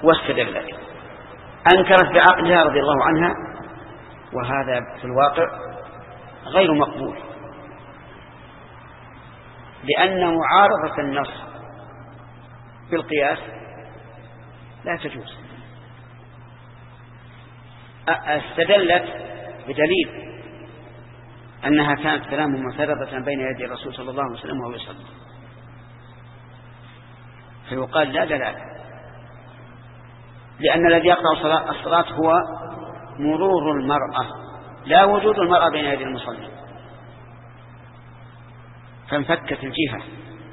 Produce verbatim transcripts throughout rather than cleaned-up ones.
واستدلت، أنكرت بعقلها رضي الله عنها، وهذا في الواقع غير مقبول، لأن معارضة النص بالقياس لا تجوز. استدلت بدليل أنها كانت تنام معترضة بين يدي الرسول صلى الله عليه وسلم وهو يصلي، فيقال لا دلالة، لأن الذي يقطع الصلاة هو مرور المرأة، لا وجود المرأة بين يدي المصلي، فانفكت الجهة.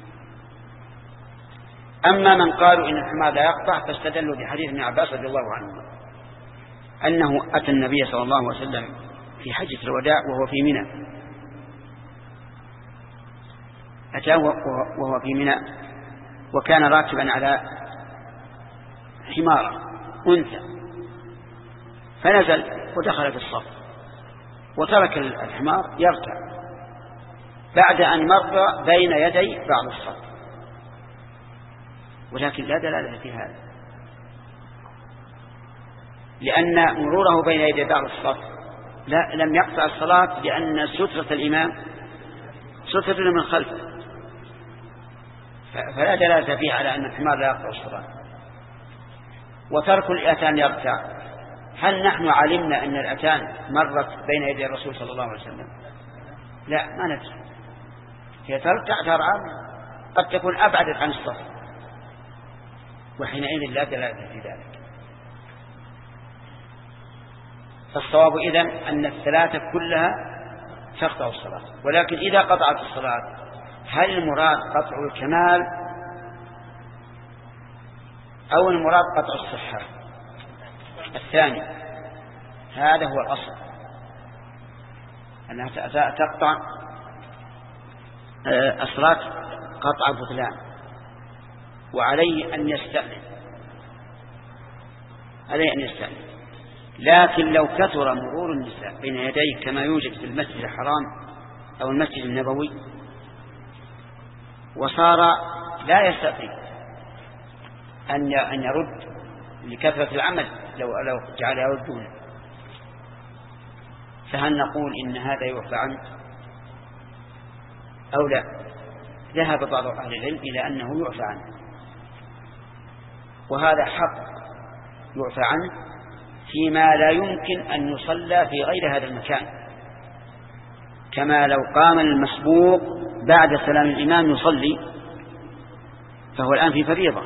أما من قالوا إن الحمار لا يقطع فاستدلوا بحديث ابن عباس رضي الله عنه أنه أتى النبي صلى الله عليه وسلم في حجة الوداع وهو في منى، أتاه وهو في منى وكان راكبا على حمارة أنثى، فنزل ودخل في الصف وترك الحمار يرتع بعد أن مر بين يدي بعض الصف، ولكن لا دلالة في هذا، لأن مروره بين يدي بعض الصف لا لم يقطع الصلاة، لأن سترة الإمام سترة من خلفه، فلا دلالة فيه على أن الحمار لا يقطع الصلاة. وترك الأتان يرتع، هل نحن علمنا أن الأتان مرت بين يدي الرسول صلى الله عليه وسلم؟ لا، ما ندري، هي ترتع ترعى قد تكون أبعدت عن الصف، وحينئذ لا دلالة في ذلك. فالصواب إذن أن الثلاثة كلها تقطع الصلاة، ولكن إذا قطعت الصلاة هل المراد قطع الكمال أو المراد قطع الصحة؟ الثاني، هذا هو الأصل، أنها تقطع الصلاة قطع بطلان، وعليه أن يستأذن، عليه أن يستأذن. لكن لو كثر مرور النساء بين يديه كما يوجد في المسجد الحرام أو المسجد النبوي وصار لا يستطيع أن يرد لكثرة العمل، لو لو جعل يردون، فهل نقول إن هذا يعفى عنه أو لا؟ ذهب بعض أهل العلم إلى أنه يعفى عنه، وهذا حق يعفى عنه فيما لا يمكن أن يصلى في غير هذا المكان، كما لو قام المسبوق بعد سلام الإمام يصلي، فهو الآن في فريضة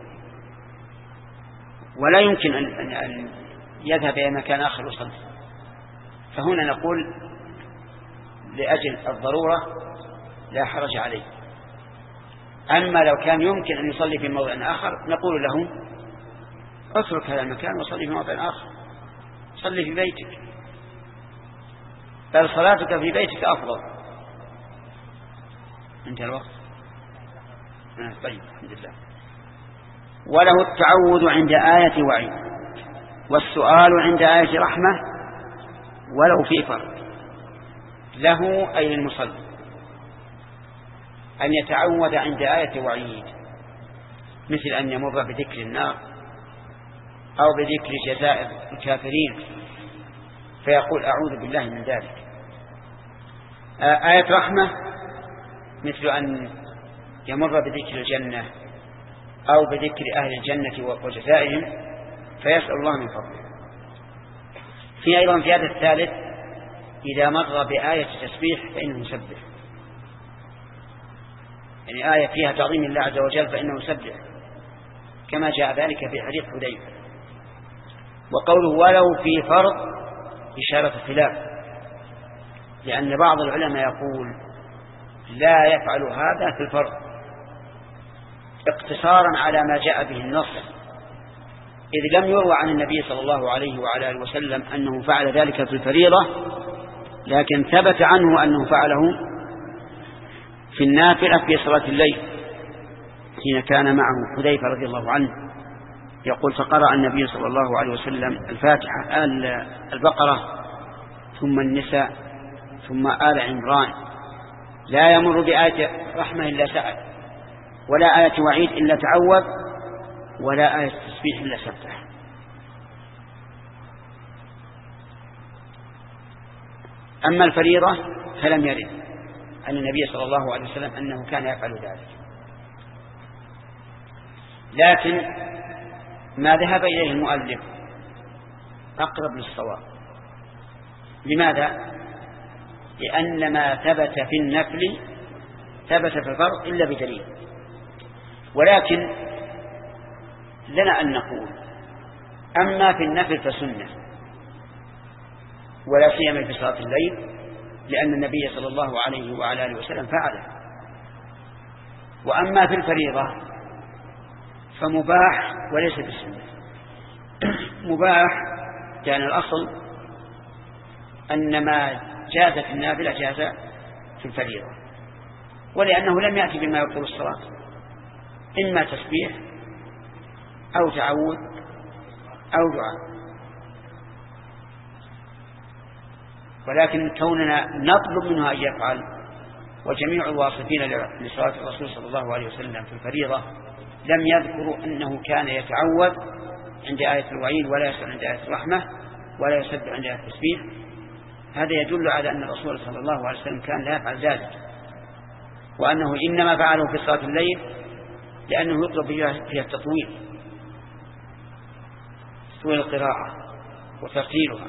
ولا يمكن أن يذهب إلى مكان آخر يصلي، فهنا نقول لأجل الضرورة لا حرج عليه. أما لو كان يمكن أن يصلي في موضع آخر نقول له اترك هذا المكان وصلي في موضع آخر، صلي في بيتك، بل صلاتك في بيتك أفضل. انتهى الوقت. طيب الحمد لله. وله التعوذ عند آية وعيد، والسؤال عند آية رحمة، ولو في فرق. له أي المصلي أن يتعوذ عند آية وعيد، مثل أن يمر بذكر النار أو بذكر جزاء الكافرين فيقول أعوذ بالله من ذلك. آية رحمة مثل أن يمر بذكر الجنة أو بذكر أهل الجنة وجزائهم فيسأل الله من فضله. في أيضا في هذا الثالث إذا مر بآية تسبيح فإنه يسبح، يعني آية فيها تعظيم الله عز وجل فإنه يسبح، كما جاء ذلك في حديث حذيفة. وقوله ولو في فرض إشارة خلاف، لأن بعض العلماء يقول لا يفعل هذا في الفرض اقتصارا على ما جاء به النص، إذ لم يروى عن النبي صلى الله عليه وعلى آله وسلم أنه فعل ذلك في الفريضة، لكن ثبت عنه أنه فعله في النافلة في صلاة الليل حين كان معه حذيفة رضي الله عنه يقول فقرأ النبي صلى الله عليه وسلم الفاتحة آل البقرة ثم النساء ثم آل عمران، لا يمر بآية رحمة إلا سأل ولا آية وعيد إلا تعوذ ولا آية التسبيح إلا سبح. أما الفريضة فلم يرد عن النبي صلى الله عليه وسلم أنه كان يفعل ذلك، لكن ما ذهب إليه المؤلف أقرب للصواب. لماذا؟ لأن ما ثبت في النفل ثبت في الفرض إلا بدليل. ولكن لنا أن نقول أما في النفل فسنة، ولا سيما في صلاة الليل، لأن النبي صلى الله عليه وعلى آله وسلم فعله. وأما في الفريضة فمباح وليس بالسنة. مباح كان الأصل أن ما جاز في النافلة جاز في الفريضة، ولأنه لم يأتي بما يبطل الصلاة، إما تسبيح أو تعوذ أو دعاء. ولكن كوننا نطلب منه أن يفعل، وجميع الواصفين لصلاة الرسول صلى الله عليه وسلم في الفريضة لم يذكروا أنه كان يتعوذ عند آية الوعيد، ولا يسأل عند آية الرحمة، ولا يسبح عند آية التسبيح. هذا يدل على أن الرسول صلى الله عليه وسلم كان لا يفعل ذلك، وأنه إنما فعله في صلاة الليل لأنه يطلب فيها التطويل، تطويل القراءة وترتيلها،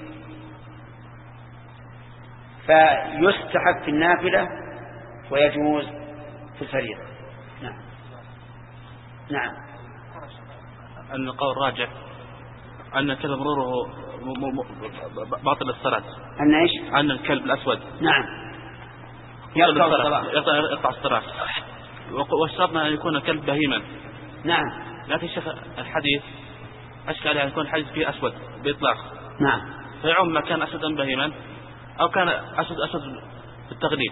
فيستحب في النافلة ويجوز في الفريضة. نعم نعم. أن القول راجع أن الكلب مروره باطل الصلاة. أن إيش؟ أن الكلب الأسود نعم يقطع الصلاة، يقطع الصلاة، واشترطنا أن يكون الكلب بهيما. نعم. لكن شيخ الحديث أشكال أن يكون الحديث فيه أسود بإطلاق. نعم. فيعم ما كان أسودا بهيما أو كان أسود أسود بالتغليب.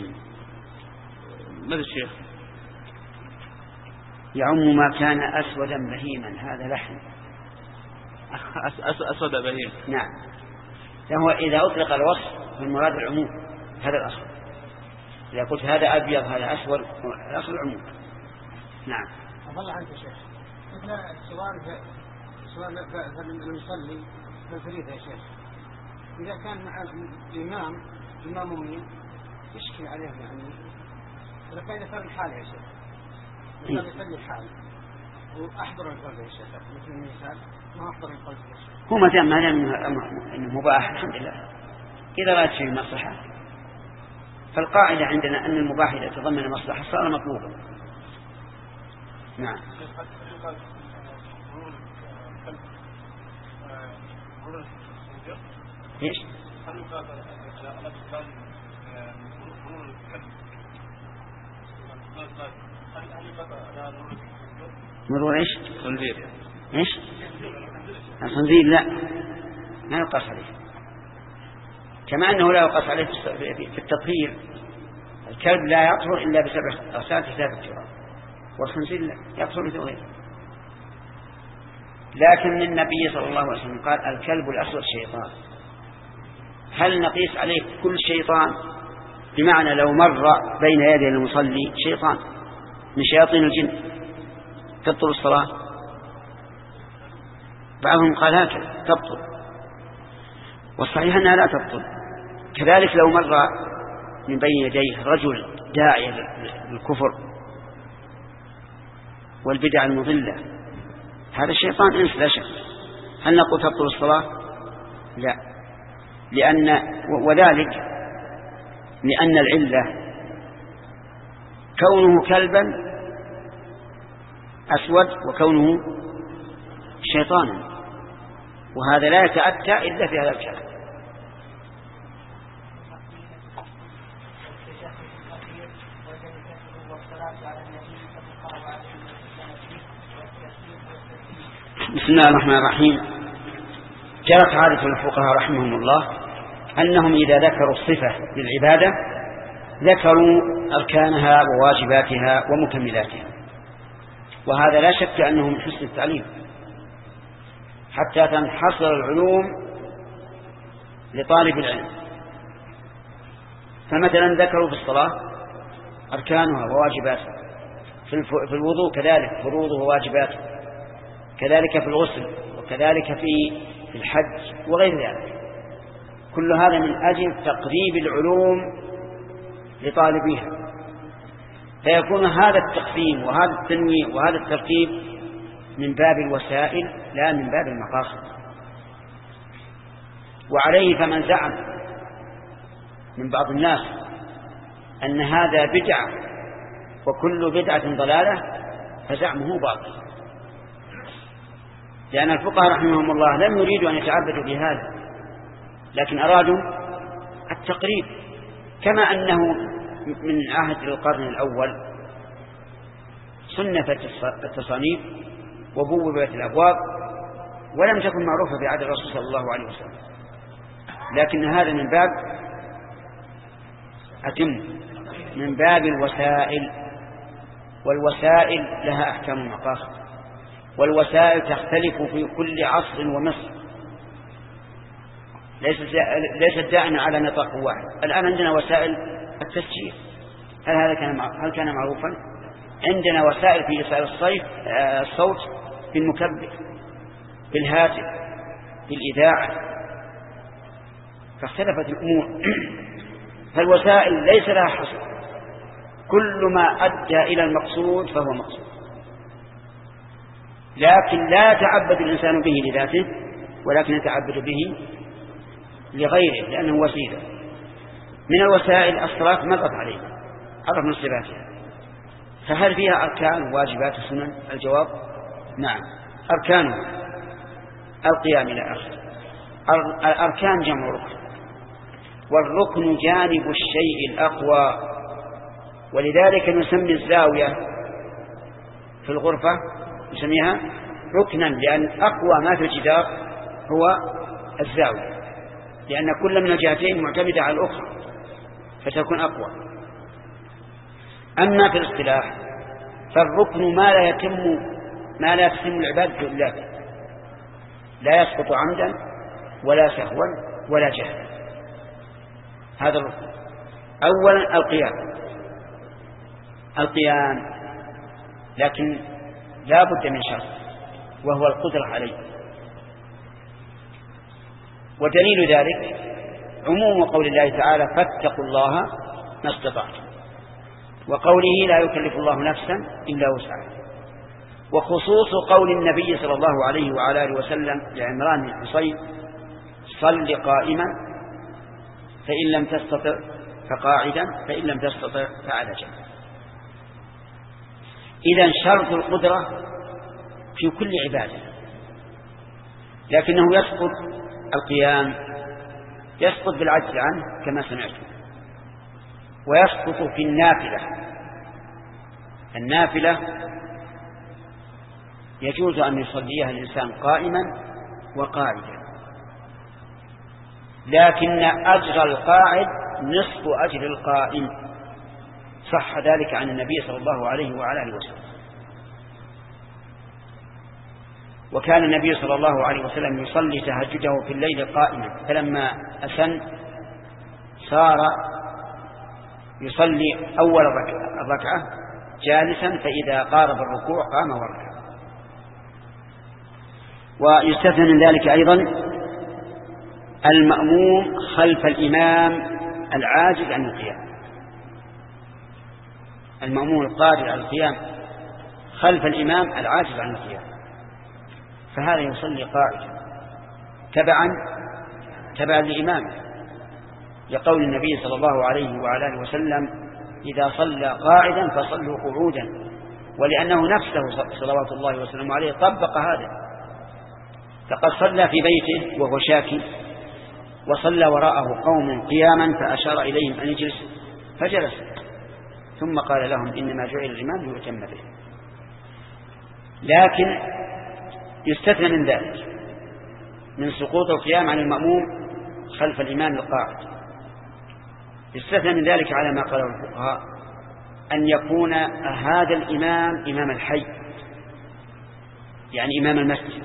ماذا الشيخ؟ يعم ما كان أسودا بهيما، هذا لحن. أسود بهيم. نعم. فهو إذا أطلق الوصف من مراد العموم، هذا الأصل. إذا قلت هذا أبيض هذا أسود، الأصل العموم. نعم. الله عنك يا شيخ، مثل السؤال سؤال المصلي في الفريضة يا شيخ، إذا كان مع الإمام المأمومين يشكل عليه يعني، إذا كان يصلي الحال يا شيخ، إذا يصلي الحال وأحضر القلب يا شيخ، مثل المثال ما أحضر القلب يا شيخ، هو ما دام ما دام إنه مباح الحمد لله، إذا رأت فيه مصلحة، فالقاعدة عندنا أن المباح إذا تضمن مصلحة صار مطلوبا. نعم. ايش؟ مرور ايش؟ خنزير. ايش؟ الخنزير لا ما يقاس عليه، كما انه لا يقاس عليه في التطهير. الكلب لا يطهر الا بسبع اغسال في ثابت التراب، والخنزير لا يطهر مثل غيره. لكن النبي صلى الله عليه وسلم قال الكلب الأسود شيطان. هل نقيس عليه كل شيطان؟ بمعنى لو مر بين يدي المصلي شيطان من شياطين الجن تبطل الصلاة؟ بعضهم قال هكذا تبطل، والصحيح أنها لا تبطل. كذلك لو مر من بين يديه رجل داعي للكفر والبدع المضلة، هذا الشيطان إنس لا شك. هل نقول تبطل الصلاة؟ لا، لأن وذلك لأن العلة كونه كلبا أسود وكونه شيطانا، وهذا لا يتأتى إلا في هذا الكلام. بسم الله الرحمن الرحيم. جرت عادة الفقهاء رحمهم الله أنهم إذا ذكروا الصفة للعبادة ذكروا أركانها وواجباتها ومكملاتها، وهذا لا شك أنه من حسن التعليم حتى تنحصر العلوم لطالب العلم. فمثلا ذكروا في الصلاة أركانها وواجباتها، في الوضوء كذلك فروضه وواجباته، كذلك في الغسل، وكذلك في الحج وغير ذلك. كل هذا من أجل تقريب العلوم لطالبيها، فيكون هذا التقسيم وهذا التنويع وهذا الترتيب من باب الوسائل لا من باب المقاصد. وعليه فمن زعم من بعض الناس أن هذا بدعة وكل بدعة ضلالة فزعمه باطل، لأن الفقهاء رحمهم الله لم يريدوا أن يتعبدوا بهذا، لكن أرادوا التقريب، كما أنه من عهد القرن الأول صنفت التصانيف وبوبت الأبواب ولم تكن معروفة في عهد الرسول صلى الله عليه وسلم، لكن هذا من باب أتم من باب الوسائل، والوسائل لها أحكام المقاصد، والوسائل تختلف في كل عصر ومصر، ليست دائما على نطاق واحد. الآن عندنا وسائل التسجيل، هل هذا كان هل كان معروفا؟ عندنا وسائل في إرسال الصيف الصوت بالمكبر، بالهاتف، بالإذاعة، فاختلفت الأمور. فالوسائل ليس لها حصر، كل ما أدى إلى المقصود فهو مقصود، لكن لا يتعبد الإنسان به لذاته، ولكن يتعبد به لغيره لأنه وسيلة. من الوسائل الصلاة مرت علينا، عرفنا صفاتها، فهل فيها أركان واجبات سنن؟ الجواب نعم، أركانها القيام إلى آخر. الأركان جمع ركن، والركن جانب الشيء الأقوى، ولذلك نسمي الزاوية في الغرفة نسميها ركنا، لأن أقوى ما في الجدار هو الزاوية، لأن كل من الجهتين معتمدة على الأخرى فتكون أقوى. أما في الاصطلاح فالركن ما لا يتم ما لا يتم العبادة إلا به، لا يسقط عمدا ولا سهوا ولا جهلا، هذا الركن. أولا القيام، القيام لكن لا بد من شرط وهو القدرة عليه، ودليل ذلك عموم قول الله تعالى فاتقوا الله ما استطعتم، وقوله لا يكلف الله نفسا إلا وسعها، وخصوص قول النبي صلى الله عليه وعلى آله وسلم لعمران بن حصين صل قائما فإن لم تستطع فقاعدا فإن لم تستطع فعلى جنب. إذن شرط القدرة في كل عبادة، لكنه يسقط القيام، يسقط بالعجز عنه كما سمعتم، ويسقط في النافلة. النافلة يجوز أن يصليها الإنسان قائما وقاعدا، لكن أجر القاعد نصف أجر القائم، صح ذلك عن النبي صلى الله عليه وعلى آله وسلم. وكان النبي صلى الله عليه وسلم يصلي تهجده في الليل قائما، فلما أسن صار يصلي أول الركعة جالسا، فإذا قارب الركوع قام وركع. ويستثنى من ذلك أيضا المأموم خلف الإمام العاجز عن القيام، المأموم القادر على القيام خلف الإمام العاجز عن القيام، فهذا يصلي قاعدا تبعا تبعا لإمامه، لقول النبي صلى الله عليه وعلى آله وسلم إذا صلى قاعدا فصلوا قعودا، ولأنه نفسه صلوات الله وسلم عليه طبق هذا، فقد صلى في بيته وهو شاكي، وصلى وراءه قوم قياما فأشار إليهم أن يجلسوا فجلس، ثم قال لهم إنما جعل الإمام ليتم به. لكن يستثنى من ذلك من سقوط القيام عن المأموم خلف الإمام القاعد، يستثنى من ذلك على ما قاله الفقهاء أن يكون هذا الإمام إمام الحي، يعني إمام المسجد،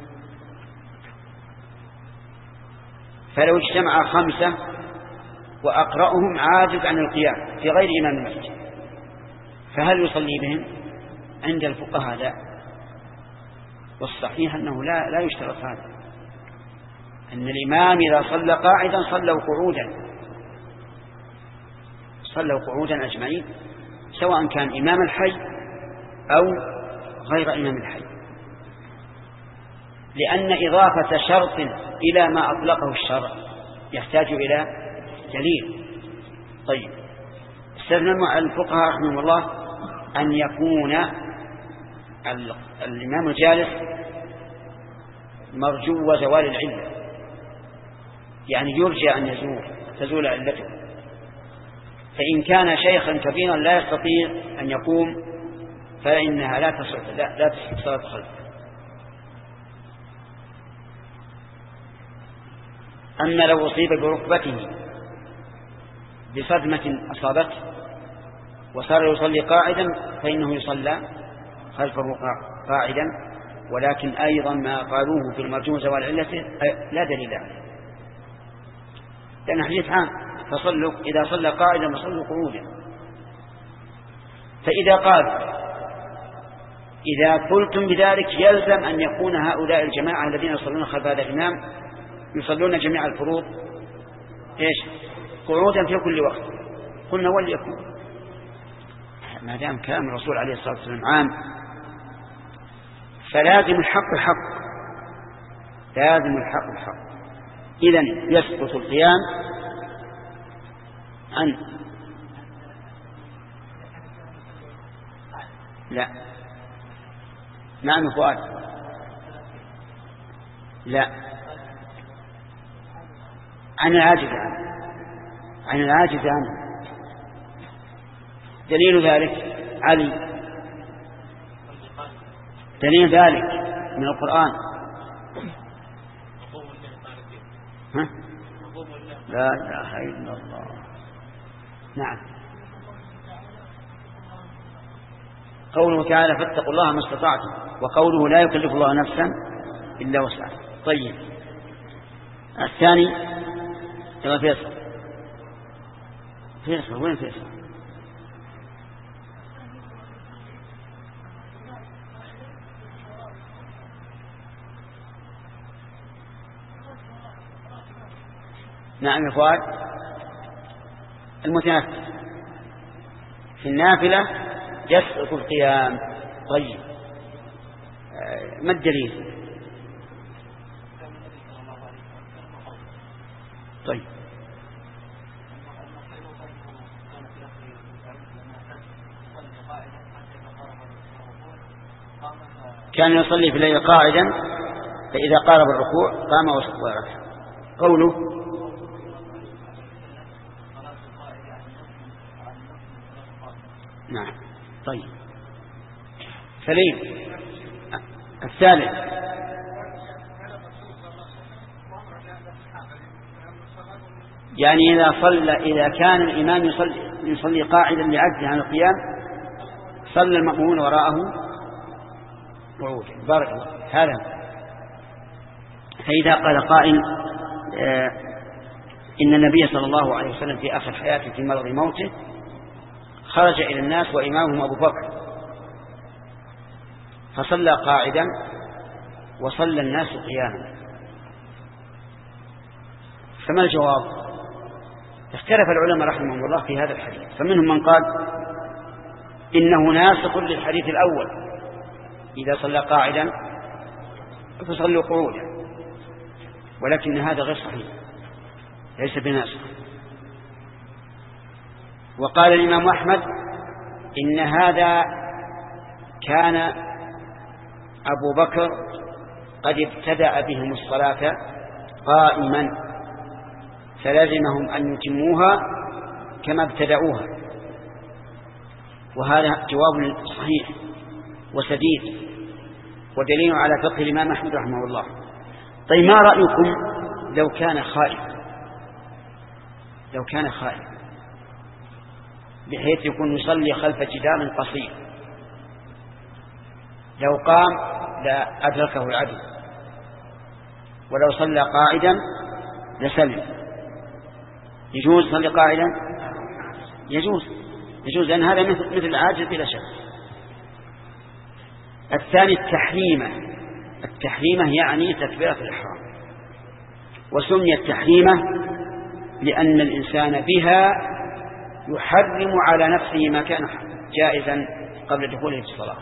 فلو اجتمع خمسة وأقرأهم عاجز عن القيام في غير إمام المسجد، فهل يصلي بهم؟ عند الفقهاء لا، والصحيح أنه لا لا يشترط هذا، أن الإمام إذا صلى قاعدا صلوا قعودا، صلوا قعودا أجمعين، سواء كان إمام الحي أو غير إمام الحي، لأن إضافة شرط إلى ما أطلقه الشرع يحتاج إلى دليل. طيب، استثنى الفقهاء رحمهم الله أن يكون الإمام الجالس مرجو زوال العلة، يعني يرجى أن يزول تزول علته، فإن كان شيخا كبيرا لا يستطيع أن يقوم فإنها لا تصح لا, لا تصح صلاة خلفه. أما لو أصيب بركبته بصدمة أصابته وصار يصلي قاعدا فإنه يصلى خلفه قاعدا، ولكن أيضا ما قالوه في المرجو زوال علته لا دليل عليه، لأن حديث عام، فصلوا إذا صلى قاعدا فصلوا قعودا. فإذا قال إذا قلتم بذلك يلزم أن يكون هؤلاء الجماعة الذين يصلون خلف هذا الإمام يصلون جميع الفروض إيش قعودا في كل وقت. قلنا وليكن، ما دام كلام الرسول عليه الصلاة والسلام عام فلازم الحق الحق، لازم الحق الحق. إذن يسقط القيام عن لا نعم فؤاد لا عن العاجز عنه، عن العاجز عنه. دليل ذلك علي، دليل ذلك من القرآن. ها؟ لا إله إلا الله. نعم، قوله تعالى فاتقوا الله ما استطعتم، وقوله لا يكلف الله نفسا إلا وسعها. طيب، الثاني كما فيصل فيصل وين فيصل؟ نعم يا فؤاد. المتنفل في النافلة يسقط القيام. طيب، ما الدليل؟ طيب، كان يصلي في الليل قاعدا فإذا قارب الركوع قام وركع. قوله نعم. طيب، سليم. الثالث يعني إذا صلى إذا كان الإمام يصلي, يصلي قاعدا لعجزه عن القيام صلى المأمون وراءه قعودا. بارك الله. هذا فإذا قال قائل آه إن النبي صلى الله عليه وسلم في آخر حياته في مرض موته خرج إلى الناس وإمامهم أبو بكر فصلى قاعدا وصلى الناس قياما، فما الجواب؟ اختلف العلماء رحمهم الله في هذا الحديث، فمنهم من قال إنه ناسخ للحديث الأول، إذا صلى قاعدا فصلوا قعودا، ولكن هذا غير صحيح، ليس بناسخ. وقال الإمام أحمد إن هذا كان أبو بكر قد ابتدأ بهم الصلاة قائما فلازمهم أن يتموها كما ابتدأوها، وهذا جواب صحيح وسديد ودليل على فقه الإمام أحمد رحمه الله. طيب، ما رأيكم لو كان خائف لو كان خائف بحيث يكون يصلي خلف جدار قصير، لو قام لا أدركه العدو، ولو صلى قاعدا لسلم، يجوز صلي قاعدا؟ يجوز يجوز لأن هذا مثل مثل العاجز بلا شك. الثاني التحريمة التحريمة يعني تكبيرة الإحرام، وسميت تحريمة لأن الإنسان بها يحرم على نفسه ما كان جائزا قبل دخوله في الصلاة.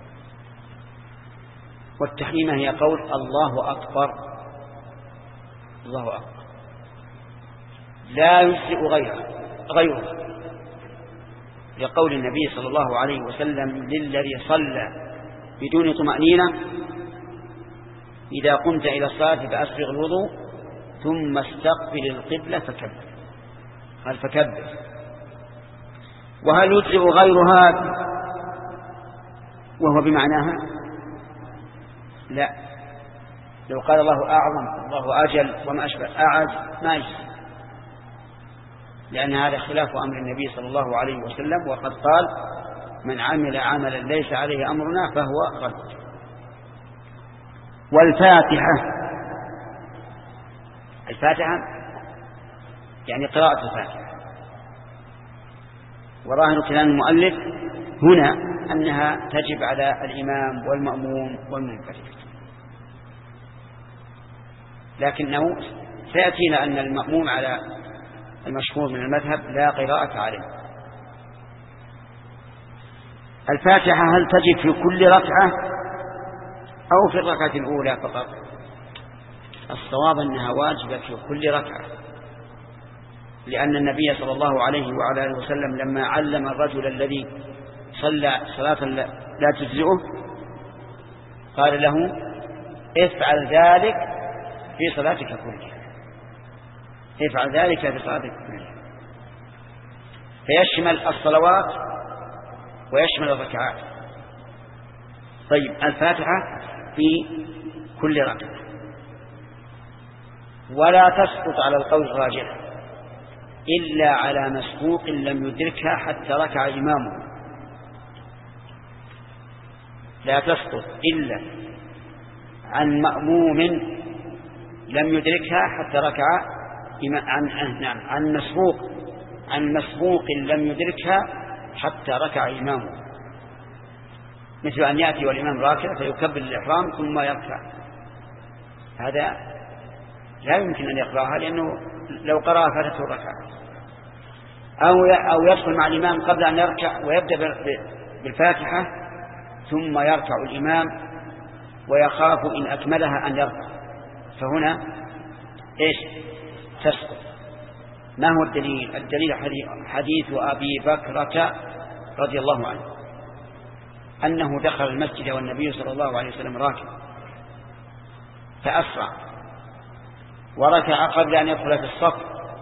والتحريمة هي قول الله أكبر، الله أكبر، لا يجزئ غيره غيره لقول النبي صلى الله عليه وسلم للذي صلى بدون طمأنينة: إذا قمت إلى الصلاة فأسبغ الوضوء ثم استقبل القبلة فكبر. قال فكبر. وهل يجزئ غيرها وهو بمعناها؟ لا. لو قال الله أعظم، الله أجل، وما أشبه أعز، ما يجزئ، لأن هذا خلاف أمر النبي صلى الله عليه وسلم، وقد قال: من عمل عملا ليس عليه أمرنا فهو رد. والفاتحة، الفاتحة يعني قراءة الفاتحة، وظاهر كلام المؤلف هنا أنها تجب على الإمام والمأموم والمنفرد، لكنه سيأتينا أن المأموم على المشهور من المذهب لا قراءة عليه. الفاتحة هل تجب في كل ركعة أو في الركعة الأولى فقط؟ الصواب أنها واجبة في كل ركعة، لأن النبي صلى الله عليه وعلى آله وسلم لما علم الرجل الذي صلى صلاة لا تجزئه قال له: افعل ذلك في صلاتك كلها، افعل ذلك في صلاتك كلها، فيشمل الصلوات ويشمل الركعات. طيب، الفاتحة في كل ركعة، ولا تسقط على القول الراجح إلا على مسبوق لم يدركها حتى ركع إمامه، لا تسقط إلا عن مأموم لم يدركها حتى ركع عن نعم عن مسبوق عن مسبوق لم يدركها حتى ركع إمامه، مثل أن يأتي والإمام راكع فيكبر الإحرام ثم يركع، هذا لا يمكن أن يقرأها، لأنه لو قرأها فاتته الركعة. أو أو يدخل مع الإمام قبل أن يركع ويبدأ بالفاتحة ثم يركع الإمام ويخاف إن أكملها أن يركع، فهنا إيش؟ تسقط. ما هو الدليل؟ الدليل حديث أبي بكرة رضي الله عنه أنه دخل المسجد والنبي صلى الله عليه وسلم راكع فأسرع وركع قبل أن يدخل في الصف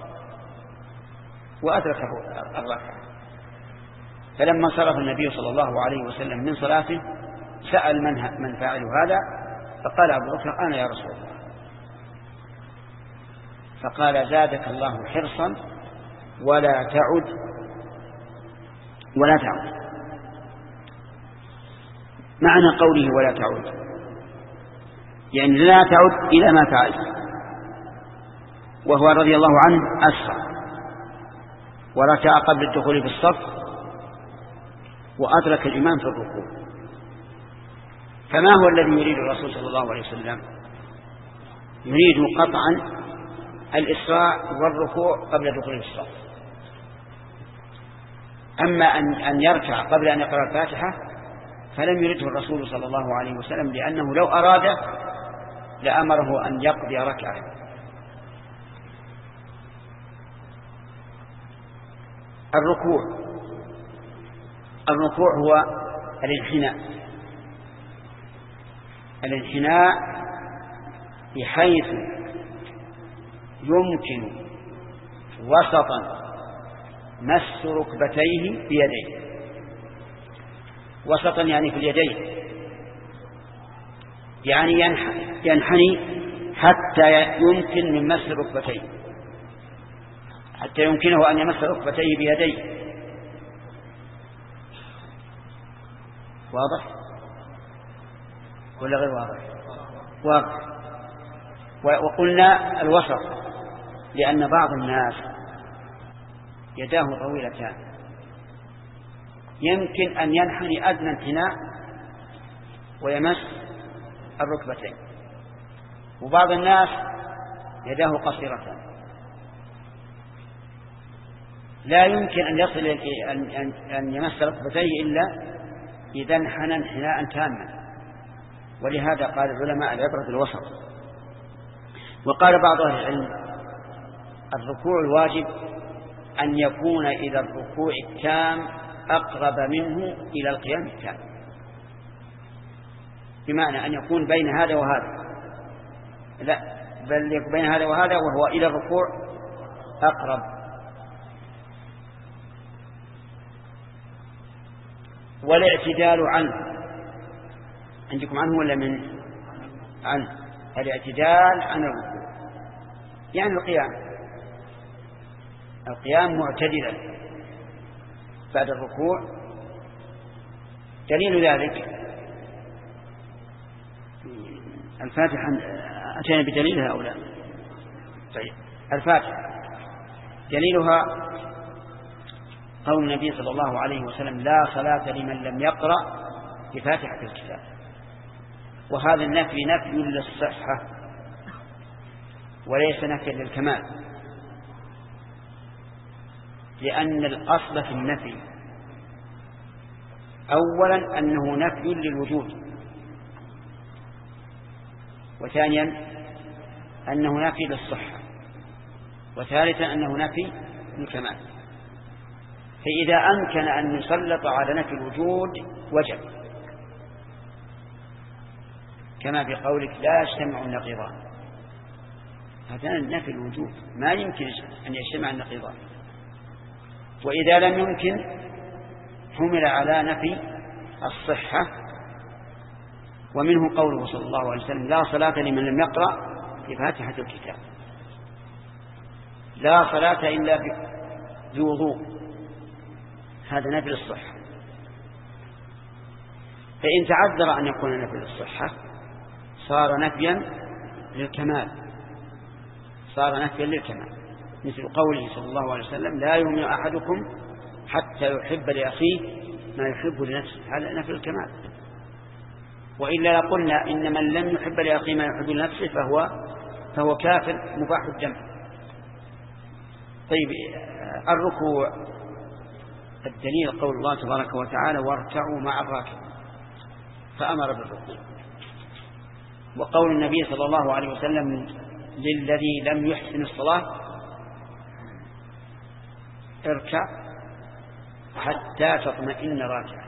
وأدركه الركعة، فلما صرف النبي صلى الله عليه وسلم من صلاته سأل من من فاعل هذا، فقال أبو بكر: أنا يا رسول الله. فقال: زادك الله حرصا ولا تعد ولا تعد. معنى قوله ولا تعد يعني لا تعد إلى ما فعلت، وهو رضي الله عنه أسرع وركع قبل الدخول في الصف وأدرك الإمام في الركوع. فما هو الذي يريد الرسول صلى الله عليه وسلم؟ يريد قطعا الإسراع والركوع قبل دخول الصف. أما أن أن يركع قبل أن يقرأ الفاتحة فلم يريده الرسول صلى الله عليه وسلم، لأنه لو أراد لأمره أن يقضي ركعة. الركوع الركوع هو الانحناء الانحناء بحيث يمكن وسطا مس ركبتيه بيديه، وسطا يعني في اليدين، يعني ينحني حتى يمكن من مس ركبتيه، حتى يمكنه أن يمس ركبتيه بيديه. واضح ولا غير واضح؟ واضح. وقلنا الوسط لأن بعض الناس يداه طويلتان، يمكن أن ينحني أدنى انحناء ويمس الركبتين. وبعض الناس يداه قصيرة لا يمكن أن يصل أن يمس ركبتيه إلا إذا انحنى انحناء تاما، ولهذا قال العلماء العبرة بالوسط. وقال بعض أهل العلم الركوع الواجب أن يكون إلى الركوع التام أقرب منه إلى القيام التام، بمعنى أن يكون بين هذا وهذا، لا بل يكون بين هذا وهذا وهو إلى الركوع أقرب. والاعتدال عنه، عندكم عنه ولا من عنه؟ الاعتدال عن الركوع يعني القيام، القيام معتدلا بعد الركوع. دليل ذلك الفاتحة، أتينا بدليلها أو لا؟ طيب الفاتحة دليلها قول النبي صلى الله عليه وسلم لا صلاة لمن لم يقرأ بفاتحة الكتاب. وهذا النفي نفي للصحة وليس نفي للكمال، لأن الأصل في النفي أولا أنه نفي للوجود، وثانيا أنه نفي للصحة، وثالثا أنه نفي للكمال. فإذا أمكن أن يسلط على نفي الوجود وجب، كما في قولك لا يجتمع النقيضان، هذا نفي الوجود ما يمكن أن يجتمع النقيضان. وإذا لم يمكن حمل على نفي الصحة، ومنه قوله صلى الله عليه وسلم لا صلاة لمن لم يقرأ بفاتحة الكتاب. لا صلاة إلا بوضوء، هذا نفي للصحة. فإن تعذر أن يكون نفي للصحة صار نفيا للكمال، صار نفيا للكمال، مثل قوله صلى الله عليه وسلم لا يؤمن أحدكم حتى يحب لأخيه ما يحب لنفسه، هذا نفي الكمال. وإلا قلنا إن من لم يحب لأخيه ما يحب لنفسه فهو فهو كافر مباح الدم. طيب الركوع الدليل قول الله تبارك وتعالى واركعوا مع الراكع، فأمر بالركوع. وقول النبي صلى الله عليه وسلم للذي لم يحسن الصلاة اركع حتى تطمئن راكعا.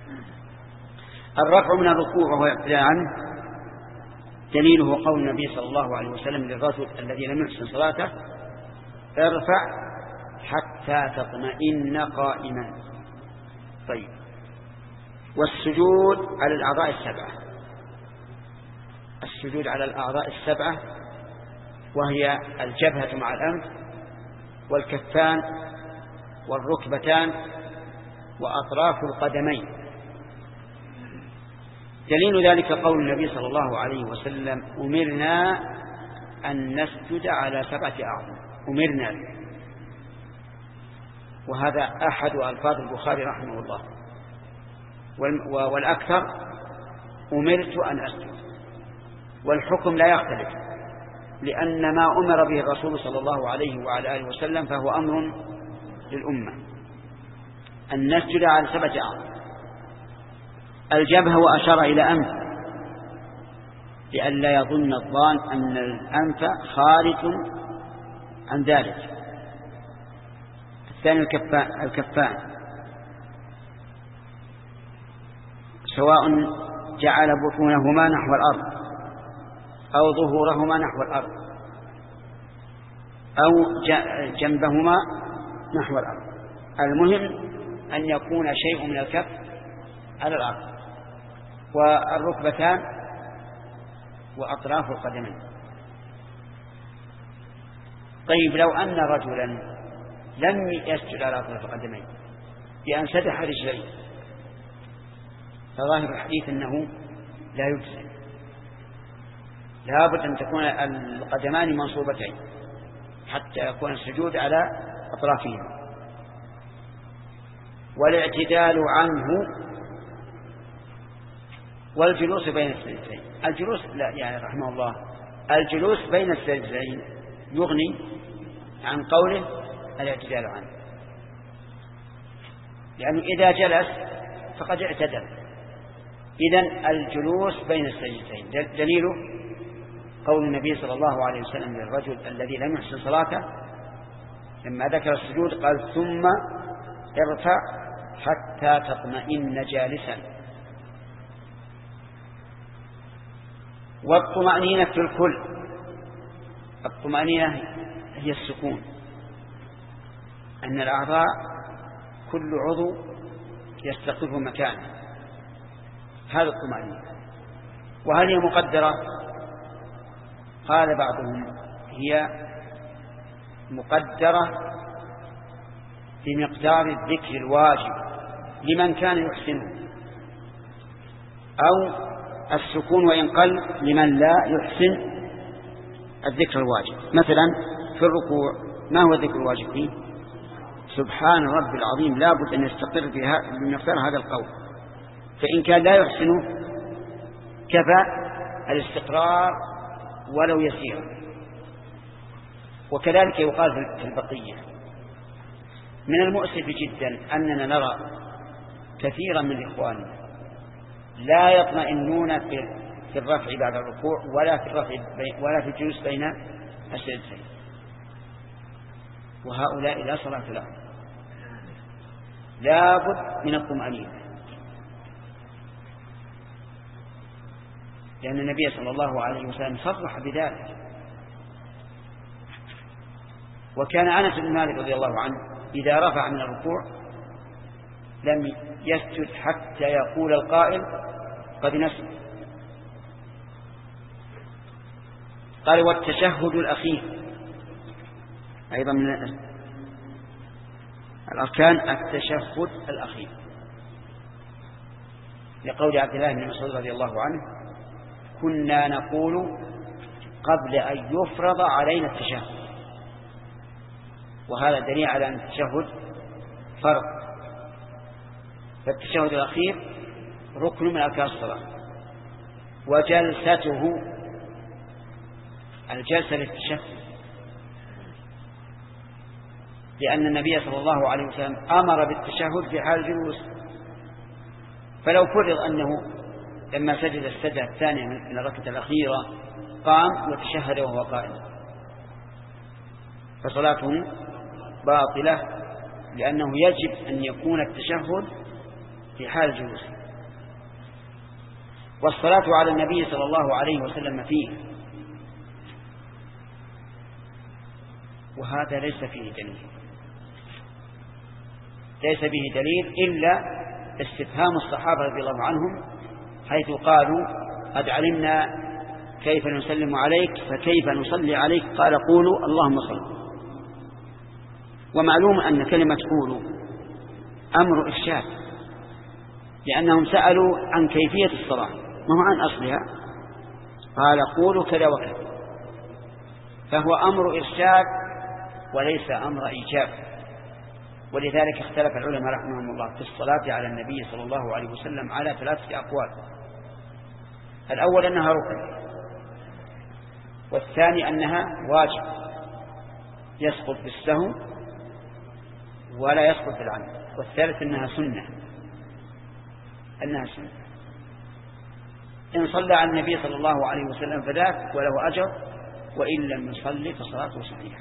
الرفع من الركوع وهو اعتداء عنه دليله قول النبي صلى الله عليه وسلم للرجل الذي لم يحسن صلاته ارفع حتى تطمئن قائما. طيب والسجود على الأعضاء السبعة، السجود على الأعضاء السبعة وهي الجبهة مع الأنف والكفان والركبتان وأطراف القدمين. دليل ذلك قول النبي صلى الله عليه وسلم أمرنا أن نسجد على سبعة أعظم، أمرنا، وهذا أحد ألفاظ البخاري رحمه الله. والأكثر أمرت أن أسجد، والحكم لا يختلف، لأن ما أمر به الرسول صلى الله عليه وعلى آله وسلم فهو أمر للأمة أن نسجد على سبعة أعظم. الجبهة وأشار إلى أنف لئلا يظن الظان أن الأنف خارج عن ذلك. الثاني الكفان, الكفان سواء جعل بطونهما نحو الأرض أو ظهورهما نحو الأرض أو جنبهما نحو الأرض، المهم أن يكون شيء من الكف على الأرض، والركبتان وأطراف القدمين. طيب لو أن رجلا لم يسجد على أطراف القدمين بأن سدح رجليه، فظاهر الحديث أنه لا يجزي، لابد أن تكون القدمان منصوبتين حتى يكون السجود على أطرافهما. والاعتدال عنه والجلوس بين السجدتين. الجلوس لا يعني رحمه الله الجلوس بين السجدتين يغني عن قوله الاعتدال عنه، لأنه إذا جلس فقد اعتدل. إذن الجلوس بين السجدتين دليله قول النبي صلى الله عليه وسلم للرجل الذي لم يحسن صلاته لما ذكر السجود قال ثم ارفع حتى تطمئن جالسا. والطمأنينة في الكل، الطمأنينة هي السكون، أن الأعضاء كل عضو يستقر مكانه، هذا الطمأنينة. وهل هي مقدرة؟ قال بعضهم هي مقدرة بمقدار الذكر الواجب لمن كان يحسنه، أو السكون وإن قل لمن لا يحسن الذكر الواجب. مثلا في الركوع ما هو الذكر الواجب فيه؟ سبحان رب العظيم، لا بد أن يستقر بمقدار هذا القول، فإن كان لا يحسنه كفى الاستقرار ولو يسير. وكذلك يقال في البقية. من المؤسف جدا أننا نرى كثيرا من إخواننا لا يطمئنون في الرفع بعد الركوع ولا في الرفع ولا في الجلوس بين السجدتين، وهؤلاء لا صلاة لهم. لا بد من الطمأنينة، لأن النبي صلى الله عليه وسلم صرح بذلك. وكان أنس بن مالك رضي الله عنه إذا رفع من الركوع لم يسجد حتى يقول القائل قد نسي. قال والتشهد الأخير أيضا من الأركان التشهد الأخير، لقول عبد الله بن مسعود رضي الله عنه كنا نقول قبل أن يفرض علينا التشهد، وهذا دليل على أن التشهد فرض. فالتشهد الأخير ركن من أركان الصلاة. وجلسته الجلسة للتشهد، لأن النبي صلى الله عليه وسلم أمر بالتشهد في حال الجلوس. فلو فرض أنه لما سجد السجدة الثانية من الركعة الأخيرة قام وتشهد وهو قائم فصلاته باطلة، لأنه يجب أن يكون التشهد في حال الجلوس. والصلاة على النبي صلى الله عليه وسلم فيه، وهذا ليس فيه دليل، ليس به دليل إلا استفهام الصحابة رضي الله عنهم حيث قالوا قد علمنا كيف نسلم عليك فكيف نصلي عليك، قال قولوا اللهم صل. ومعلوم أن كلمة قولوا أمر إرشاد، لأنهم سألوا عن كيفية الصلاة ما هو عن أصلها، قال قولوا كذا وكذا، فهو أمر إرشاد وليس أمر إيجاب. ولذلك اختلف العلماء رحمهم الله في الصلاة على النبي صلى الله عليه وسلم على ثلاثة أقوال. الأول أنها ركن، والثاني أنها واجب يسقط بالسهو ولا يسقط بالعمد، والثالث أنها سنة أنها سنة إن صلى على النبي صلى الله عليه وسلم فذاك وله أجر، وإن لم يصلي فصلاته صحيحة.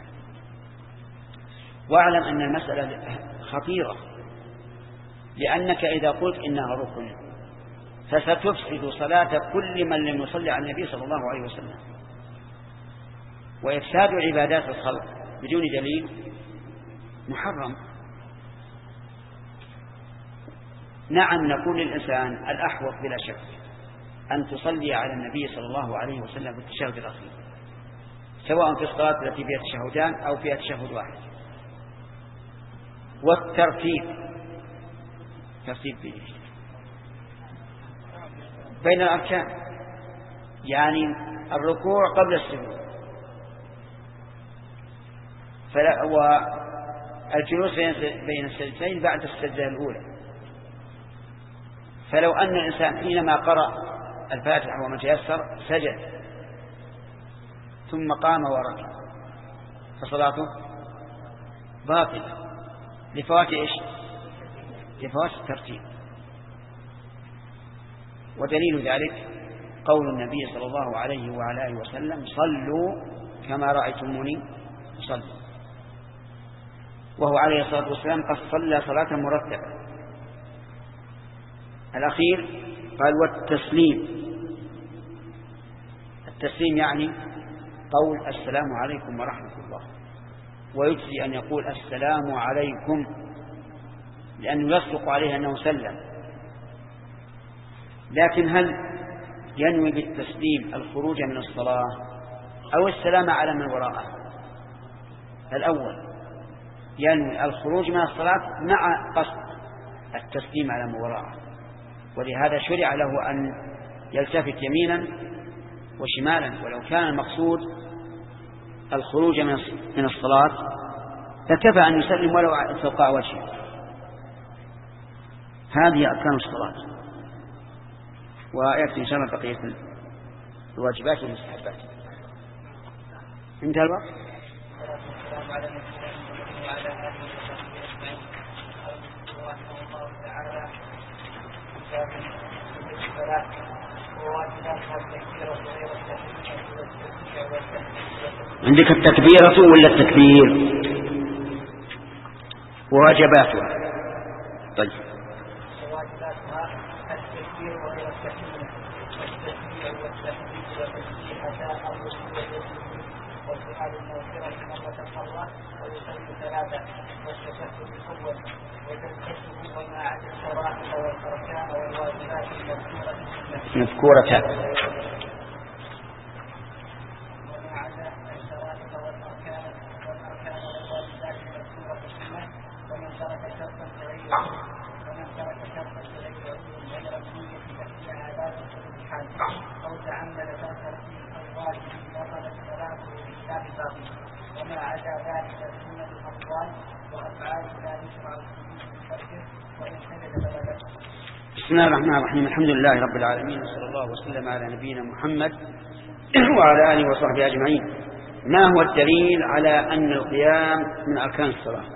واعلم أن المسألة خطيرة، لأنك إذا قلت إنها ركن فستفسد صلاة كل من لم يصلي على النبي صلى الله عليه وسلم. وإفساد عبادات الخلق بدون دليل محرم. نعم نقول للإنسان الأحوط بلا شك أن تصلي على النبي صلى الله عليه وسلم بالتشهد الأخير، سواء في الصلاة التي فيها تشهدان أو فيها تشهد واحد. والترتيب ترتيب بين الأركان، يعني الركوع قبل السجود، والجلوس بين السجدتين بعد السجدة الأولى. فلو أن الإنسان حينما قرأ الفاتحة وما تيسر سجد ثم قام وركع فصلاته باطلة لفوات إيش؟ لفوات الترتيب. ودليل ذلك قول النبي صلى الله عليه وعلى آله وسلم صلوا كما رأيتموني صلوا، وهو عليه الصلاة والسلام قد صلى صلاة مرتبة. الأخير قال والتسليم، التسليم يعني قول السلام عليكم ورحمة الله، ويجزي أن يقول السلام عليكم لأنه يصدق عليه أنه سلم. لكن هل ينوي بالتسليم الخروج من الصلاة أو السلام على من وراءه؟ الأول ينوي الخروج من الصلاة مع قصد التسليم على من وراءه، ولهذا شرع له أن يلتفت يمينا وشمالا، ولو كان المقصود الخروج من الصلاة لكفى أن يسلم ولو تلقاء وجهه. هذه أركان الصلاة، ويكفي إن شاء الله بقية الواجبات والمستحبات. انتهى الوقت. عندك التكبيرة ولا التكبير؟ وواجباتها. طيب واجباتها التكبير وغير التكبير، والتسبيح والتحميد والتسبيحة والسؤال المغفرة مرة مرة، ويصلي ثلاثة، والتشهد الأول وتنكسه وما عدا الشرائع والأركان والواجبات المذكورة مذكورة وما عدا ذلك سنة الأفضال وأفعال لا يشرع التكبير وإن سجد بلده. بسم الله الرحمن الرحيم. الحمد لله رب العالمين، وصلى الله وسلم على نبينا محمد وعلى آله وصحبه أجمعين. ما هو الدليل على أن القيام من أركان الصلاة؟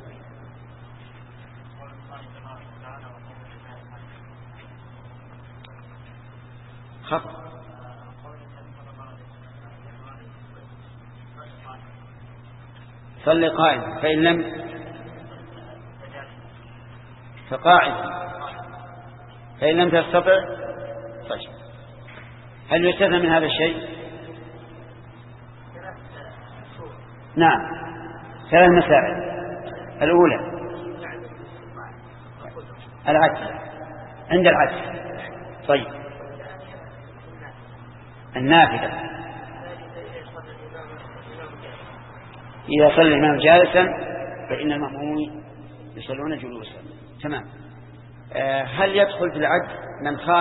خطأ. صلي قائما، فإن لم فقاعد، فإن لم تستطع. طيب هل يستثنى من هذا الشيء؟ نعم، ثلاث مسائل. الأولى العجز، عند العجز. طيب النافلة إذا صلى الإمام جالسا فإن المأمومين يصلون جلوسا. تمام. آه هل يدخل في العجز من خاف؟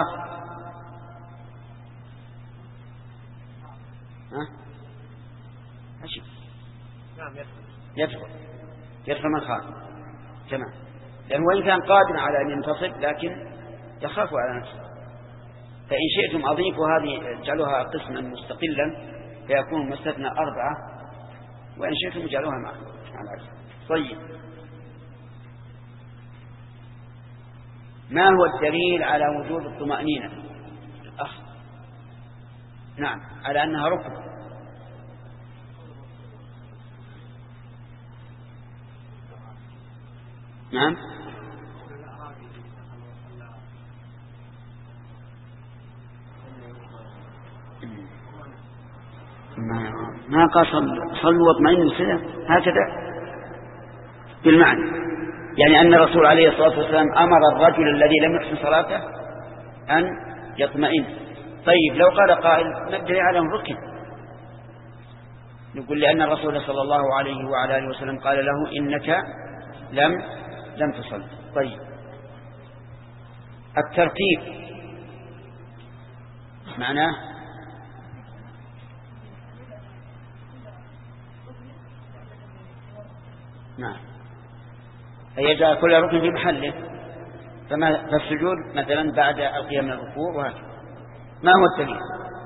ها؟ أشي. نعم يدخل يدخل من خاف. تمام. لأنه وإن كان قادر على أن ينتصب لكن يخاف على نفسه. فإن شئتم أضيفوا هذه اجعلوها قسما مستقلا فيكون مستثنى أربعة، وإن شئتم اجعلوها مع العجز. طيب ما هو الدليل على وجود الطمأنينة؟ الأخ نعم، على أنها ركن. نعم ما ما قال صلوا واطمئنوا سنة هكذا بالمعنى، يعني أن الرسول عليه الصلاة والسلام أمر الرجل الذي لم يحسن صلاته أن يطمئن. طيب لو قال قائل نبدأ على الركن، نقول لأن الرسول صلى الله عليه وعلى آله وسلم قال له إنك لم لم تصل. طيب الترتيب معناه نعم فيجعل كل ركن في محله، فما فالسجود مثلا بعد القيام من الركوع وهكذا. ما هو الدليل؟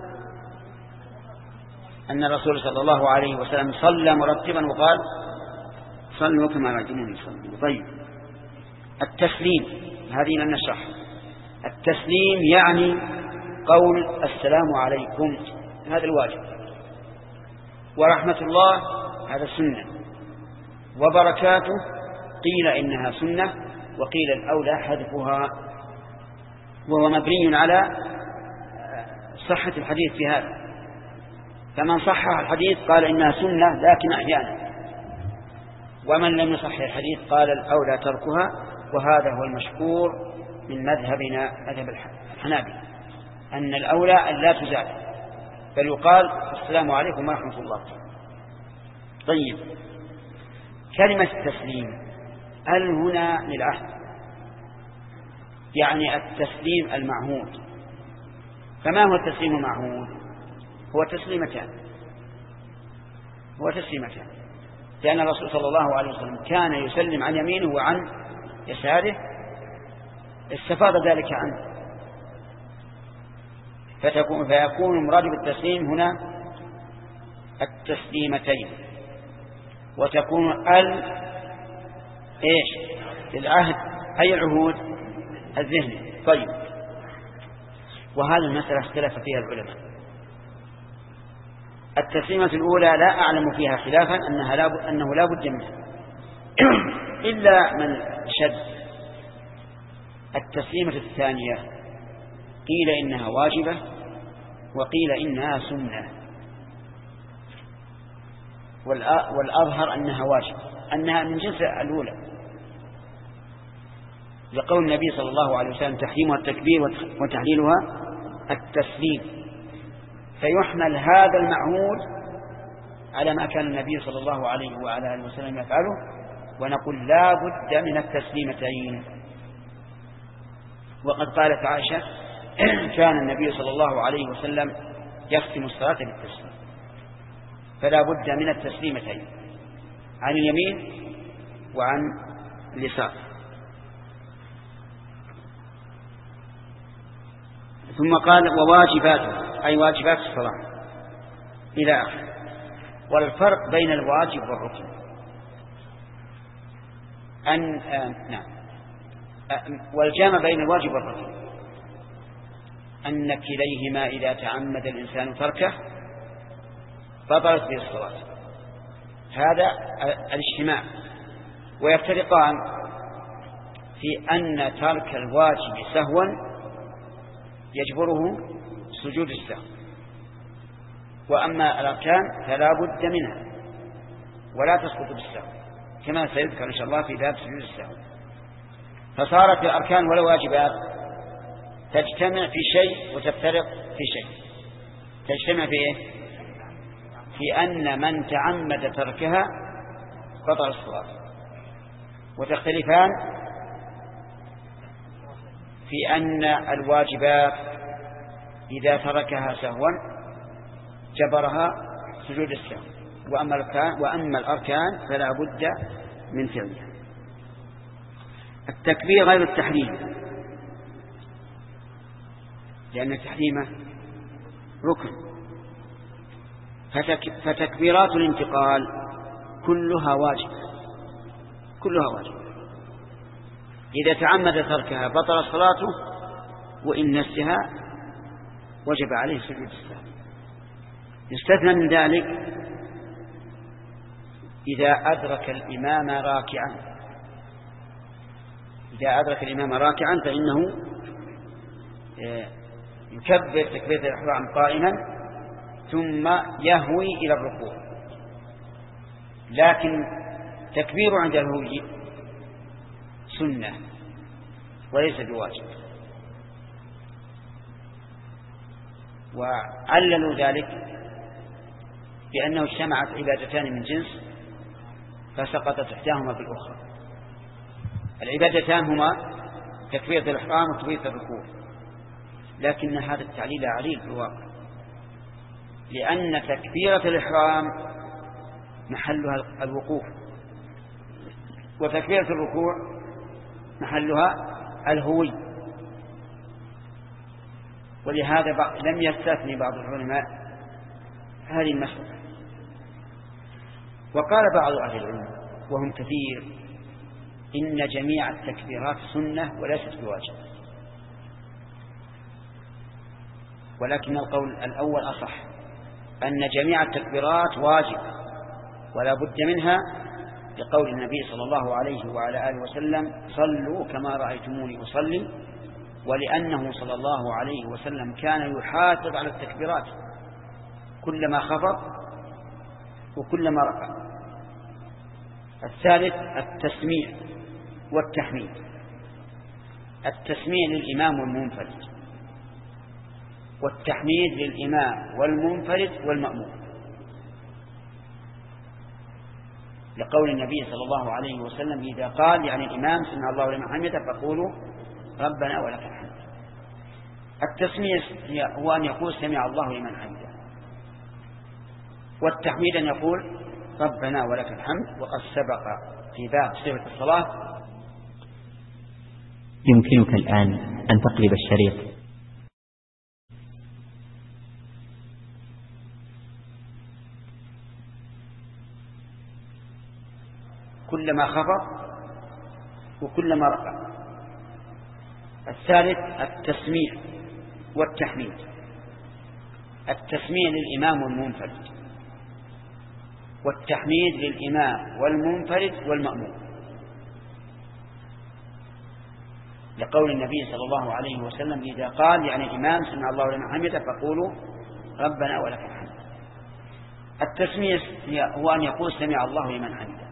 أن الرسول صلى الله عليه وسلم صلى مرتبا وقال صلوا كما رأيتموني يصلي. طيب التسليم هذه لن نشرح. التسليم يعني قول السلام عليكم، هذا الواجب، ورحمة الله هذا سنة، وبركاته قيل إنها سنة وقيل الأولى حذفها، وهو مبني على صحة الحديث في هذا. فمن صحح الحديث قال إنها سنة لكن أحيانا، ومن لم يصحح الحديث قال الأولى تركها، وهذا هو المشهور من مذهبنا مذهب الحنابلة أن الأولى أن لا تزال بل يقال السلام عليكم ورحمة الله. طيب كلمة التسليم هل هنا للعهد؟ يعني التسليم المعهود. فما هو التسليم المعهود؟ هو تسليمتان هو تسليمتان لأن الرسول صلى الله عليه وسلم كان يسلم عن يمينه وعن يساره، استفاد ذلك عنه، فتكون فيكون مراد بالتسليم هنا التسليمتين، وتكون ال ايش للعهد أي العهود الذهني. طيب وهذه المسألة اختلف فيها العلماء. التسليمة الأولى لا أعلم فيها خلافا أنها لا ب... أنه لا بد منها إلا من شد. التسليمة الثانية قيل إنها واجبة وقيل إنها سنة، والأظهر أنها واجبة، أنها من جنس الأولى، لقول النبي صلى الله عليه وسلم تحريمها التكبير وتحليلها التسليم، فيحمل هذا المعهود على ما كان النبي صلى الله عليه وعلى آله وسلم يفعله، ونقول لا بد من التسليمتين. وقد قالت عائشة كان النبي صلى الله عليه وسلم يختم الصلاة بالتسليم، فلا بد من التسليمتين عن اليمين وعن اليسار. ثم قال وواجباته أي واجبات الصلاة إلى آخر. والفرق بين الواجب والركن أن آه نعم آه والجامع بين الواجب والركن أن كليهما إذا تعمد الإنسان تركه بطلت به الصلاة، هذا الاجتماع. ويفترقان في أن ترك الواجب سهوا يجبره سجود السهو، وأما الأركان فلا بد منها ولا تسقط بالسهو كما سيذكر إن شاء الله في باب سجود السهو. فصارت الأركان والواجبات تجتمع في شيء وتفترق في شيء. تجتمع في إيه؟ في أن من تعمد تركها بطل الصلاة، وتختلفان في أن الواجبات إذا تركها سهوا جبرها سجود السهو، وأما الأركان, وأما الأركان فلا بد من فعلها. التكبير غير التحريم، لأن التحريم ركن، فتك فتكبيرات الانتقال كلها واجب كلها واجب إذا تعمد تركها بطل صلاته، وإن نسها وجب عليه سجود السهو. يستثنى من ذلك إذا أدرك الإمام راكعا إذا أدرك الإمام راكعا فإنه يكبر تكبيرة الإحرام قائما ثم يهوي إلى الركوع، لكن تكبير عند الهوي سنة وليس بواجب. وعللوا ذلك بأنه اجتمعت عبادتان من جنس فسقطت إحداهما بالأخرى. العبادتان هما تكبيرة الإحرام وتكبيرة الركوع، لكن هذا التعليل عليل في الواقع، لأن تكبيرة الإحرام محلها الوقوف، وتكبيرة الركوع محلها الهوي. ولهذا لم يستثني بعض العلماء هذه المسألة. وقال بعض أهل العلم وهم كثير إن جميع التكبيرات سنة وليست بواجب، ولكن القول الأول أصح، أن جميع التكبيرات واجب ولا بد منها، لقول النبي صلى الله عليه وعلى آله وسلم صلوا كما رأيتموني أصلي، ولأنه صلى الله عليه وسلم كان يحافظ على التكبيرات كلما خفض وكلما رفع. الثالث التسميع والتحميد. التسميع للإمام والمنفرد، والتحميد للإمام والمنفرد والمأموم، لقول النبي صلى الله عليه وسلم إذا قال يعني الإمام سمع الله لمن حمده فقولوا ربنا ولك الحمد. التسميع هو أن يقول سمع الله لمن حمده، والتحميد أن يقول ربنا ولك الحمد. وقد سبق في باب صفة الصلاة. يمكنك الآن أن تقلب الشريط. كلما خفض وكلما رفع. الثالث التسميع والتحميد. التسميع للإمام والمنفرد، والتحميد للإمام والمنفرد والمأموم، لقول النبي صلى الله عليه وسلم إذا قال يعني الإمام سمع الله لمن حمده فقولوا ربنا ولك الحمد. التسميع هو أن يقول سمع الله لمن حمده،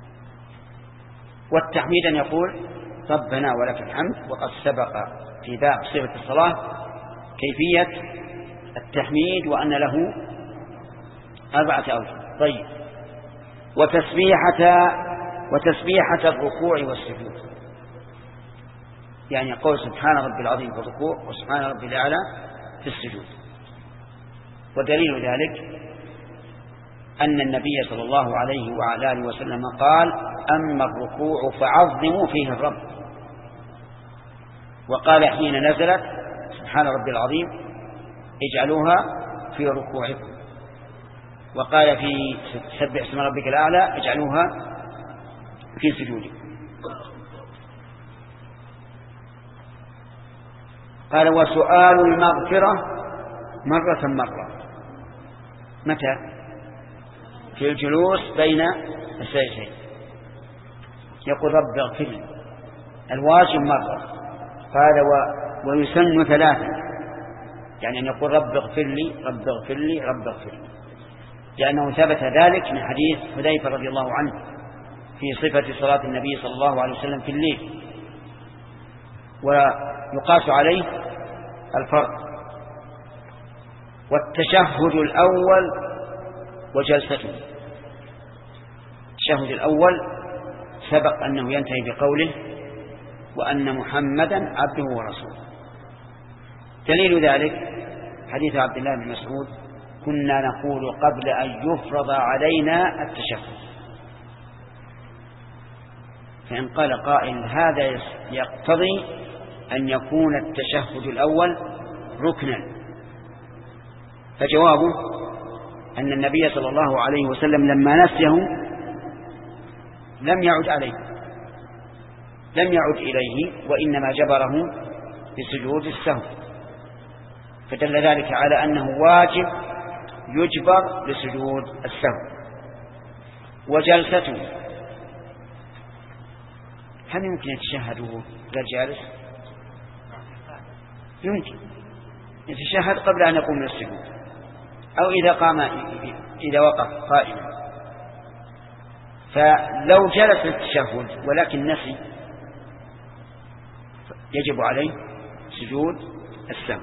والتحميد أن يقول ربنا ولك الحمد. وقد سبق في باب صفة الصلاة كيفية التحميد وأن له أربعة أوجه. طيب، وتسبيحة وتسبيحة الركوع والسجود، يعني يقول سبحان ربي العظيم في الركوع وسبحان ربي الأعلى في السجود. ودليل ذلك أن النبي صلى الله عليه وعلى آله وسلم قال أما الركوع فعظموا فيه الرب، وقال حين نزلت سبحان ربي العظيم اجعلوها في ركوعكم، وقال في سبح اسم ربك الأعلى اجعلوها في سجودكم. قال وسؤال المغفرة مرة مرة. متى؟ في الجلوس بين السجدتين يقول رب اغفر لي، الواجب مرة. قال و... ويسن ثلاثا، يعني أن يقول رب اغفر لي رب اغفر لي رب اغفر لي، لأنه ثبت ذلك من حديث حذيفة رضي الله عنه في صفة صلاة النبي صلى الله عليه وسلم في الليل. ويقاس عليه الفرق. والتشهد الأول وجلسته. التشهد الأول سبق أنه ينتهي بقوله وأن محمدا عبده ورسوله. دليل ذلك حديث عبد الله بن مسعود كنا نقول قبل أن يفرض علينا التشهد، فإن قال قائل هذا يقتضي أن يكون التشهد الأول ركنا، فجوابه أن النبي صلى الله عليه وسلم لما نسيه لم يعد عليه لم يعد إليه وإنما جبره بسجود السهو، فدل ذلك على أنه واجب يجبر لسجود السهو. وجلسته هل يمكن يتشهده غير جالس؟ يمكن يتشهد قبل أن يقوم من السجود، أو إذا قام إذا وقف قائما. فلو جلس للتشهد ولكن نسي يجب عليه سجود السهو.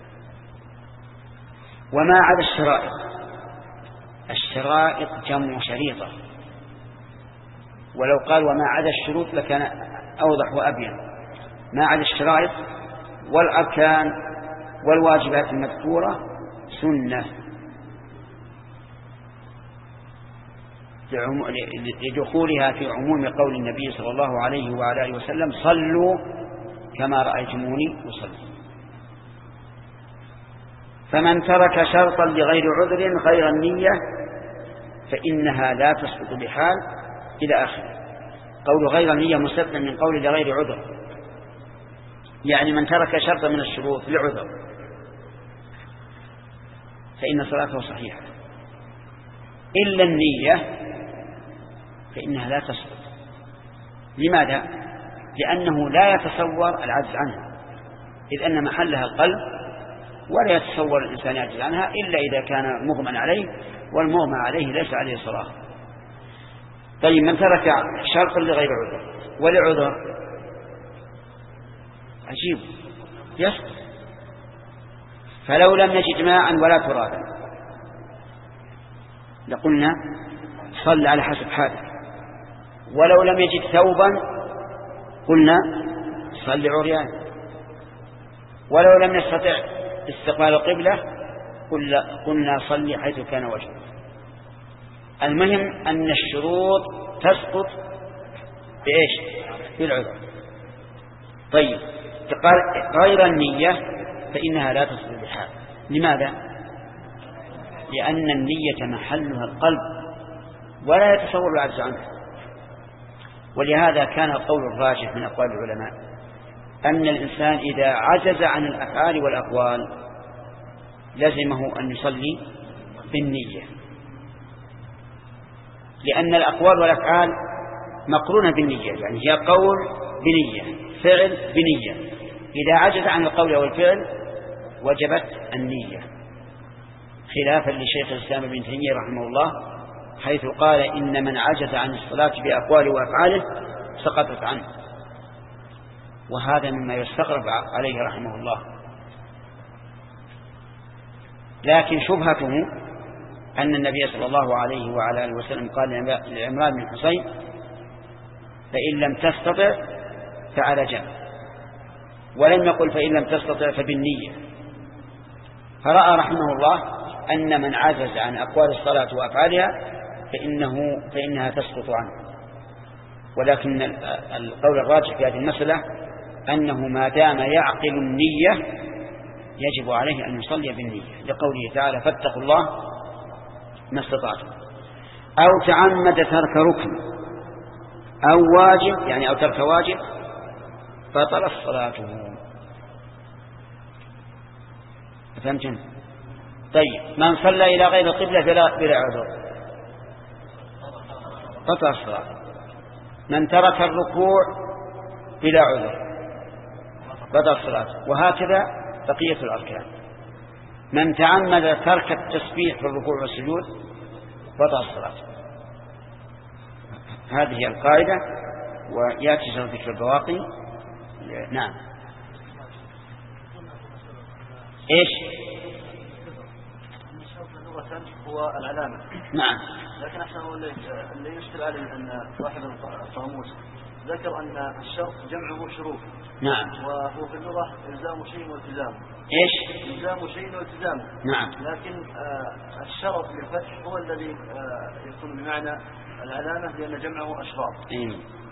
وما عدا الشرائط، الشرائط جمع شريطة، ولو قال وما عدا الشروط لكان أوضح وأبين. ما عدا الشرائط والأركان والواجبات المذكورة سنة لدخولها في عموم قول النبي صلى الله عليه وعلى آله وسلم صلوا كما رأيتموني أصلي. فمن ترك شرطا لغير عذر غير النية فإنها لا تسقط بحال إلى آخره. قول غير النية مستثنى من قول لغير عذر، يعني من ترك شرطا من الشروط لعذر فإن صلاته صحيحة، إلا النية فإنها لا تسقط. لماذا؟ لأنه لا يتصور العجز عنها، إذ أن محلها القلب، ولا يتصور الإنسان يعجز عنها إلا إذا كان مغمى عليه، والمغمى عليه ليس عليه صلاة. طيب من ترك شرطا لغير عذر ولعذر عجيب يسقط. فلو لم نجد ماء ولا ترابا لقلنا صل على حسب حاله، ولو لم يجد ثوبا قلنا صل عريان، ولو لم نستطع استقبال القبلة قلنا صل حيث كان وجهه. المهم أن الشروط تسقط بإيش؟ بالعذر. طيب غير النية فإنها لا تسقط بحال. لماذا؟ لأن النية محلها القلب ولا يتصور العجز عنها. ولهذا كان القول الراجح من أقوال العلماء أن الإنسان إذا عجز عن الأفعال والأقوال لزمه أن يصلي بالنية، لأن الأقوال والأفعال مقرونة بالنية، يعني هي قول بنية، فعل بنية. إذا عجز عن القول والفعل وجبت النية، خلافا لشيخ الإسلام ابن تيمية رحمه الله حيث قال إن من عجز عن الصلاة بأقواله وأفعاله سقطت عنه، وهذا مما يستغرب عليه رحمه الله. لكن شبهته أن النبي صلى الله عليه وعلى آله وسلم قال لعمران بن حسين فإن لم تستطع فعلى جنب، ولم يقل فإن لم تستطع فبالنية. فرأى رحمه الله أن من عجز عن أقوال الصلاة وأفعالها فإنه فإنها تسقط عنه. ولكن القول الراجح في هذه المسألة أنه ما دام يعقل النية يجب عليه أن يصلي بالنية، لقوله تعالى فاتقوا الله ما استطعتم. أو تعمد ترك ركن أو واجب، يعني أو ترك واجب بطلت صلاته. فهمتم؟ طيب من صلى إلى غير القبلة بلا, بلا عذر بطل الصلاة. من ترك الركوع بلا عذر بطل الصلاة، وهكذا بقية الأركان. من تعمد ترك التسبيح في الركوع والسجود بطل الصلاة. هذه هي القاعدة، ويأتي ذكر البواقي. نعم. إيش؟ هو العلامة. نعم. لكن احنا اللي يشكل عليه أن صاحب القاموس ذكر أن الشرط جمعه شروط. نعم. وهو في اللغة إلزام شيء والتزام. إيش؟ إلزام شيء والتزام. نعم. لكن آه الشرط بالفتح هو الذي آه يكون بمعنى العلامة لأن جمعه أشراط. إيه.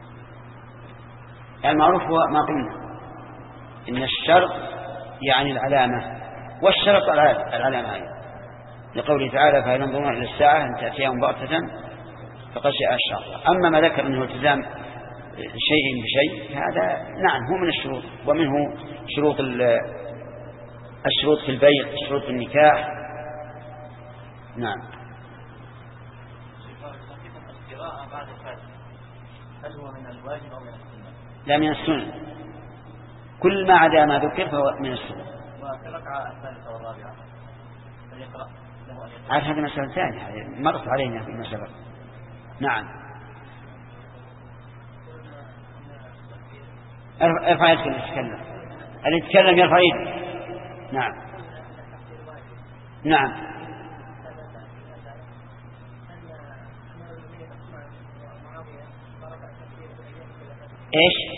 المعروف هو ما قلنا إن الشرط يعني العلامة، والشرط العلامة أيضا، لقوله تعالى فهل ينظرون إلى الساعة أن تأتيهم بغتة فقد جاء الشرط. أما ما ذكر أنه التزام شيء بشيء هذا نعم هو من الشروط، ومنه شروط الشروط في البيع، شروط النكاح. نعم. هل هو من الواجب أو من السنة؟ لا، من السنة. كل ما عدا ما ذكر فهو من السنة. وفي الركعة الثالثة والرابعة فليقرأ له أن يقرأ. عاد هذا مسألة ثانية مرت علينا في المسألة. نعم. ارفع يدك اللي يتكلم، اللي يتكلم يرفع يدك. نعم. نعم. ايش؟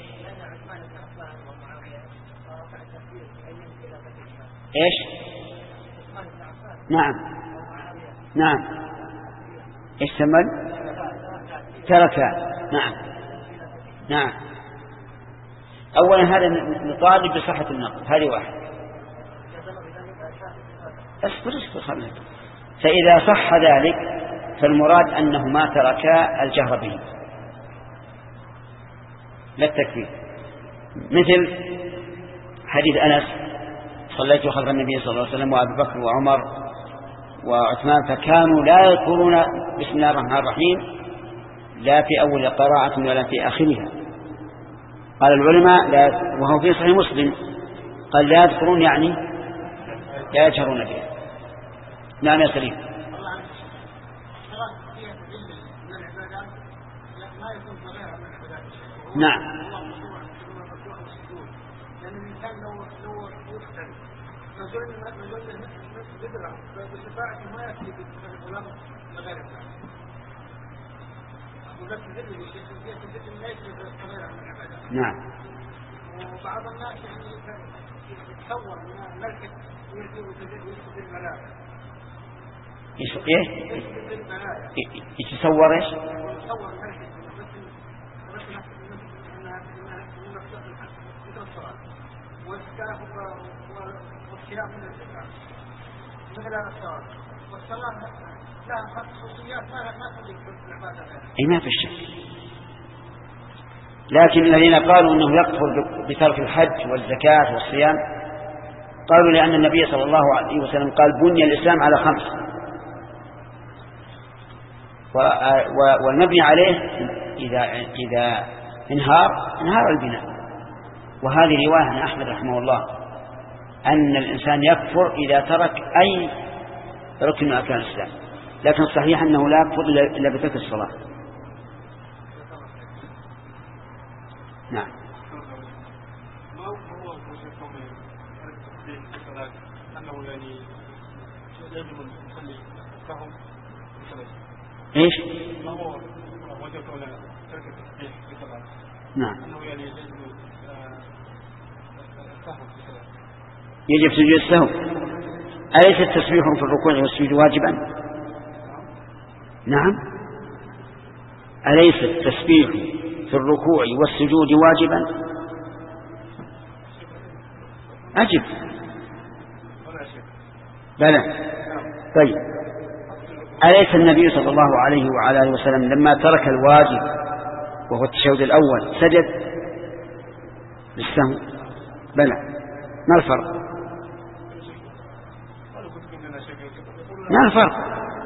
ايش؟ نعم. نعم. ايش ثمن؟ ترك. نعم. نعم. اولا هذا نطالب بصحة النقل، هذه واحد. اصبر اصبر خلنا. فإذا صح ذلك فالمراد أنهما تركا الجهر به لا التكبير، مثل حديث أنس صليت خلف النبي صلى الله عليه وسلم وأبي بكر وعمر وعثمان فكانوا لا يذكرون بسم الله الرحمن الرحيم لا في أول قراءة ولا في آخرها. قال العلماء لا، وهو في صحيح مسلم قال لا يذكرون يعني لا يجهرون بها. نعم يا سليم. نعم نعم. وبعض الناس يعني يتصور من الملكة ايش ايه يتصور ايش يتصور الملكة والكاف والخلاف من الفكرة مثل هذا الصواب والصلاة لها خصوصيات ما تضيف في العبادة. اي ما في شك، لكن الذين قالوا انه يكفر بترك الحج والزكاة والصيام قالوا لأن النبي صلى الله عليه وسلم قال بني الإسلام على خمس والمبني عليه إذا إذا انهار انهار البناء. وهذه رواية عن أحمد رحمه الله أن الإنسان يكفر إذا ترك أي ركن من أركان الإسلام، لكن الصحيح أنه لا يكفر إلا بترك الصلاة. نعم. ما هو وجهكم في الصلاة أنه يعني يجب أن نصلي فهم إيش؟ ما هو وجهكم ترك التسبيح في الصلاة؟ نعم. أنه يعني يجب السهو في الصلاة. يجب سجود السهو. أليس التسبيح في الركوع والسجود واجبا؟ نعم. أليس التسبيح في الركوع والسجود واجبا؟ أجب. بلى. طيب أليس النبي صلى الله عليه وعلى آله وسلم لما ترك الواجب وهو التشهد الأول سجد للسهو؟ بلى. ما الفرق؟ ما الفرق؟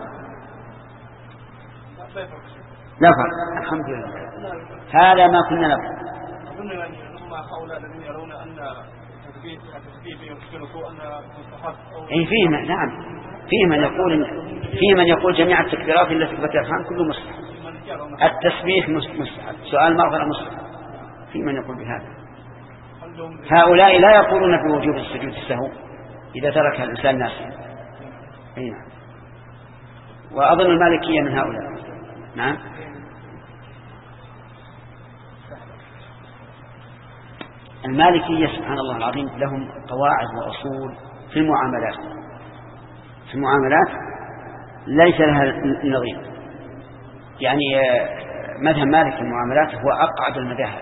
لا فرق. الحمد لله. هذا ما كنا نفعل. أظن يعني هم هؤلاء الذين يرون أن التسبيح التسبيح يمكنه أن مستحب. أي فيه من نعم فيه من يقول فيه من يقول جميع التكبيرات التي تثبت الأرحام كله مستحب. التسبيح مستحب، سؤال مغفرة مستحب، في من يقول بهذا. هؤلاء لا يقولون بوجوب السجود السهو إذا ترك الإنسان ناسا. أي نعم. وأظن المالكية من هؤلاء. نعم. المالكية سبحان الله العظيم لهم قواعد وأصول في المعاملات في المعاملات ليس لها نظير. يعني مذهب مالك في المعاملات هو أقعد المذاهب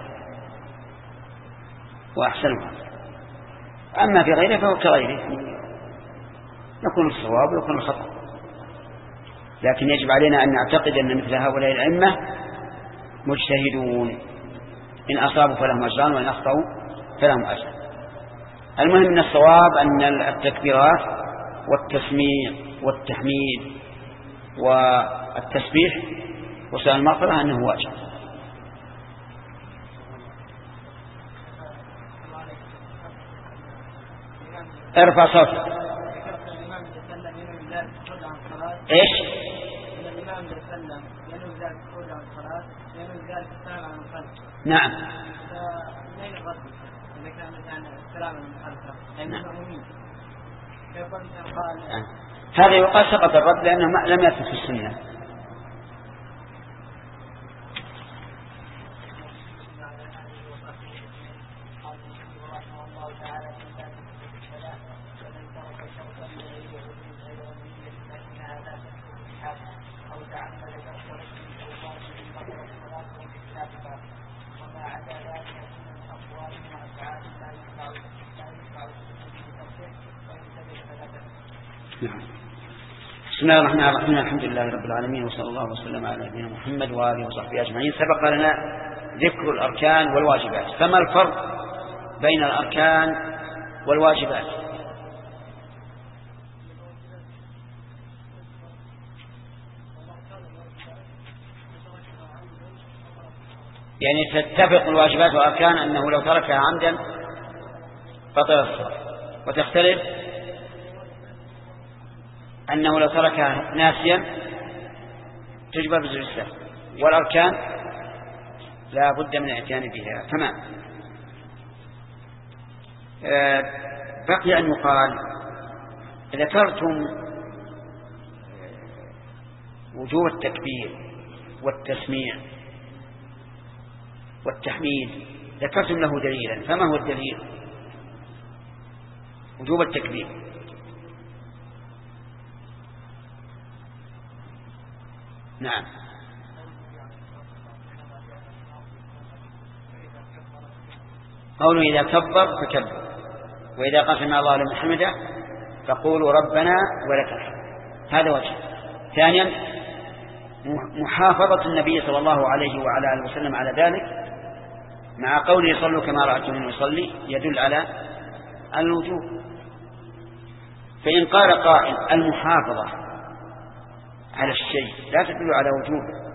وأحسنها، أما في غيره فهو كغيره، يكون الصواب ويكون الخطأ. لكن يجب علينا أن نعتقد أن مثل هؤلاء الأئمة مجتهدون، إن أصابوا فلهم أجران وإن أخطأوا فلهم أجر. المهم من الصواب أن التكبيرات والتسميع والتحميد والتسبيح وسؤال المغفرة أنه واجب. ارفع صوتك. ايش؟ نعم. هذا يقال سقط الرد لأنه لم يثبت في السنة. نعم. بسم الله الرحمن الرحيم. الحمد لله رب العالمين، وصلى الله وسلم على نبينا محمد وآله وصحبه أجمعين. سبق لنا ذكر الأركان والواجبات، فما الفرق بين الأركان والواجبات؟ يعني تتفق الواجبات والأركان أنه لو تركها عمدا بطل الصلاة، وتختلف أنه لو تركها ناسيا تجبر بسجود السهو، والأركان لا بد من الاتيان بها. تمام. آه بقي أن يقال ذكرتم وجوب التكبير والتسميع والتحميد، ذكرتم له دليلا، فما هو الدليل؟ وجوب التكبير. نعم. قوله إذا كبر فكبر، وإذا قال سمع الله لمن حمده فقولوا ربنا ولك الحمد. هذا وجه. ثانيا محافظة النبي صلى الله عليه وعلى آله وسلم على ذلك، مع قوله صلوا كما رأيتموني يصلي، يدل على الوجوب. فإن قال قائل المحافظة على الشيء لا تدل على وجوبه،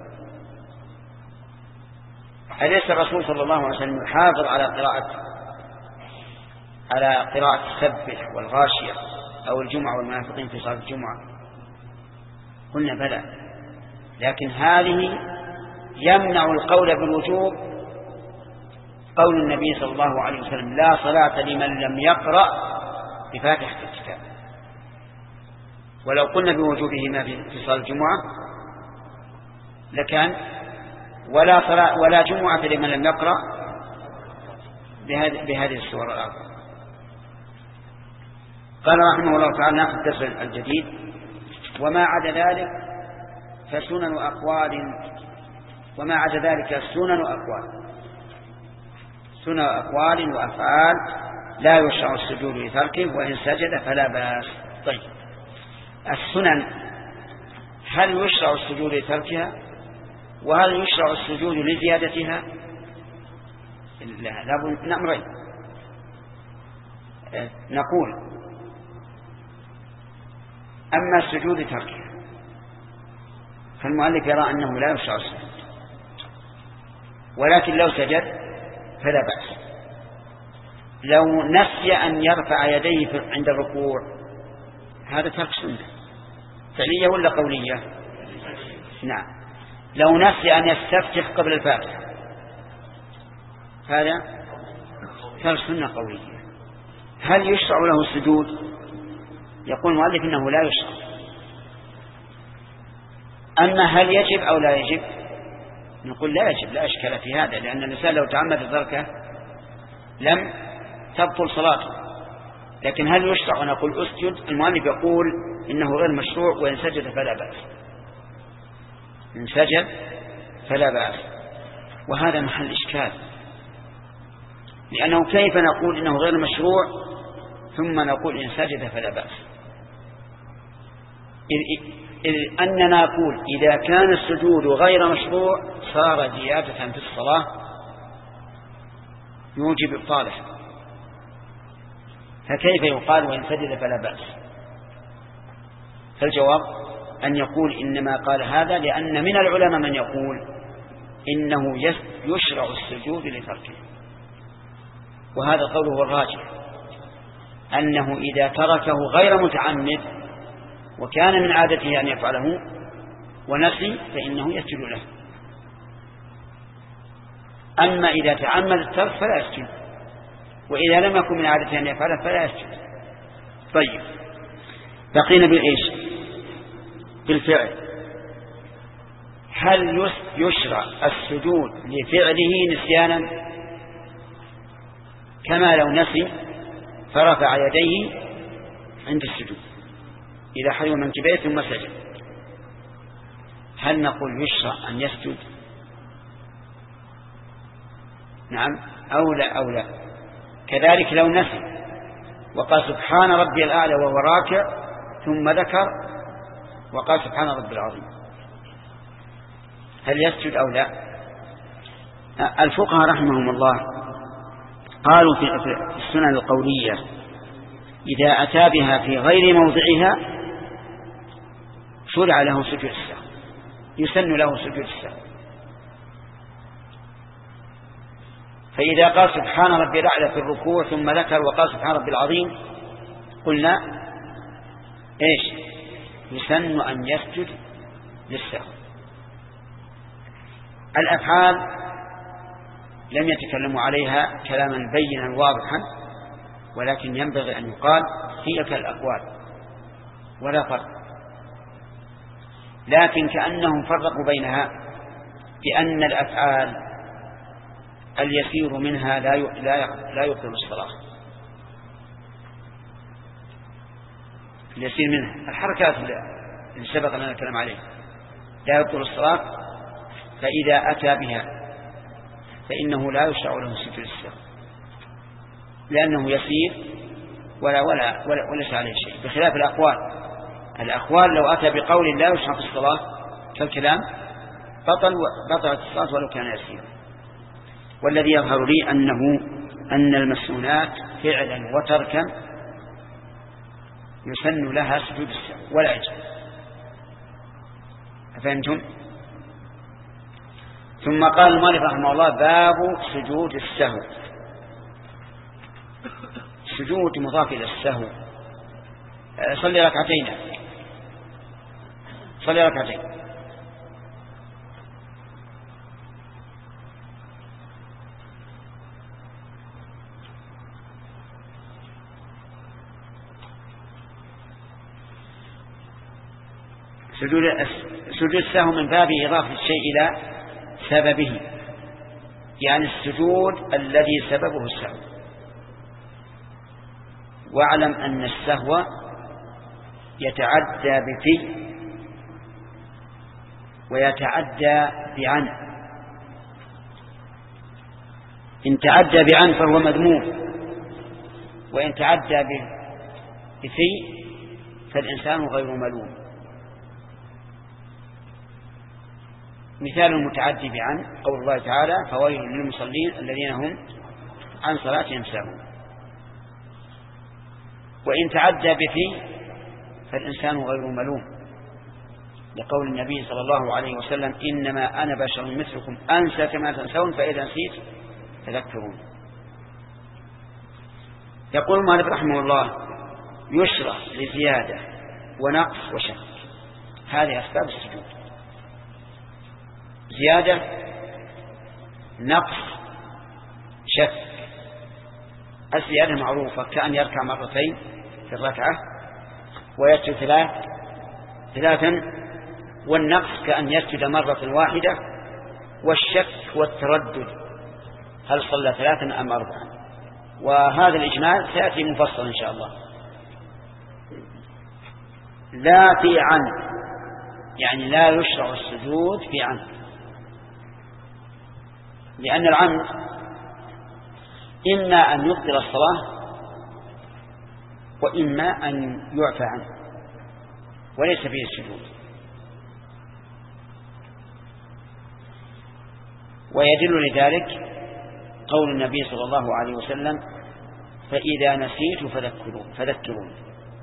أليس الرسول صلى الله عليه وسلم يحافظ على قراءة على قراءة السبح والغاشية أو الجمعة والمنافقين في صلاة الجمعة؟ قلنا بلى، لكن هذه يمنع القول بالوجوب قول النبي صلى الله عليه وسلم لا صلاة لمن لم يقرأ بفاتحة الكتاب. ولو قلنا بوجوبه ما في صلاة الجمعة لكان ولا صلاة ولا جمعة لمن لم يقرأ بهذه السور الأربعة. قال رحمه الله تعالى ناخذ الدرس الجديد: وما عدا ذلك فسنن أقوال وما عدا ذلك سنن أقوال سنن أقوال وأفعال لا يشرع السجود لتركه، وإن سجد فلا بأس. طيب، السنن هل يشرع السجود لتركها؟ وهل يشرع السجود لزيادتها؟ لا، لابد من أمرين. نقول أما السجود لتركها فالمؤلف يرى أنه لا يشرع السجود، ولكن لو سجد فلا بأس. لو نسي أن يرفع يديه عند الركوع هذا ترك سنة فعلية ولا قولية؟ نعم. لو نسي أن يستفتح قبل الفاتحة هذا ترك سنة قولية. هل يشرع له السجود؟ يقول المؤلف إنه لا يشرع. أما هل يجب أو لا يجب؟ نقول لا يجب، لا إشكال في هذا، لأن الإنسان لو تعمد تركه لم تبطل صلاته. لكن هل يشرع؟ ونقول أسجد. المؤلف يقول إنه غير مشروع، وإن سجد فلا بأس. إن سجد فلا بأس. وهذا محل إشكال، لأنه كيف نقول إنه غير مشروع ثم نقول إن سجد فلا بأس؟ إذ, إذ أننا نقول إذا كان السجود غير مشروع صار زيادة في الصلاة يوجب إبطاله، فكيف يقال وإن سجد فلا بأس؟ فالجواب أن يقول إنما قال هذا لأن من العلماء من يقول إنه يشرع السجود لتركه، وهذا قوله هو الراجح، أنه إذا تركه غير متعمد وكان من عادته أن يفعله ونسي فإنه يسجد له. أما إذا تعمد الترك فلا يسجد، وإذا لم يكن من عادته أن يفعله فلا يسجد. طيب، بقينا بالإيش؟ بالفعل. هل يشرع السجود لفعله نسيانا كما لو نسي فرفع يديه عند السجود إذا حلو منكبيه ثم سجد؟ هل نقول يشرع أن يسجد؟ نعم أو لا أو لا. كذلك لو نسي وقال سبحان ربي الأعلى وهو راكع ثم ذكر وقال سبحان ربي العظيم، هل يسجد أو لا؟ الفقهاء رحمهم الله قالوا في السنن القولية إذا أتى بها في غير موضعها شرع له سجود السهو، يسن له سجود السهو. فإذا قال سبحان ربي الأعلى في الركوع ثم ذكر وقال سبحان ربي العظيم قلنا إيش؟ يسن أن يسجد للسهو. الأفعال لم يتكلموا عليها كلاما بينا واضحا، ولكن ينبغي أن يقال هي كالأقوال ولا فرق، لكن كأنهم فرقوا بينها بأن الأفعال اليسير منها لا لا يبطل الصلاة. اليسير منها الحركات اللي سبق لنا الكلام عليها لا يبطل الصلاة، فإذا أتى بها فإنه لا يشرع له سجود السهو لأنه يسير ولا ولا ولا وليس عليه شيء، بخلاف الأقوال. الأقوال لو أتى بقول لا يشرع في الصلاة كالكلام بطل بطلت الصلاة ولو كان يسير. والذي يظهر لي أنه أن المسنونات فعلا وتركا يسن لها سجود السهو ولا يجب. أفهمتم؟ ثم قال المؤلف رحمه الله باب سجود السهو. سجود مضاف إلى السهو. صلي ركعتين صلي ركعتين سجود سجود السهو من باب إضافة الشيء إلى سببه، يعني السجود الذي سببه السهو. واعلم أن السهو يتعدى بفي ويتعدى بعن. إن تعدى بعن فهو مذموم، وإن تعدى بفي فالإنسان غير ملوم. مثال المتعدي بعن قول الله تعالى فويل للمصلين الذين هم عن صلاتهم ساهون. وإن تعدى بفي فالإنسان غير ملوم، لقول النبي صلى الله عليه وسلم إنما أنا بشر مثلكم أنسى كما تنسون فإذا نسيت تذكرون. يقول المؤلف رحمه الله يشرع لزيادة ونقص وشك، هذه أسباب السجود: زيادة، نقص، شك. الزيادة معروفة كأن يركع مرتين في الركعة ويسجد ثلاث ثلاثا، والنقص كأن يسجد مرة واحدة، والشك والتردد هل صلى ثلاثا أم أربعا. وهذا الإجمال سيأتي مفصل إن شاء الله. لا في عن، يعني لا يشرع السجود في عن، لأن العمد إما أن يبطل الصلاة وإما أن يعفى عنه وليس فيه السجود. ويدل لذلك قول النبي صلى الله عليه وسلم فإذا نسيت فذكرون فذكرون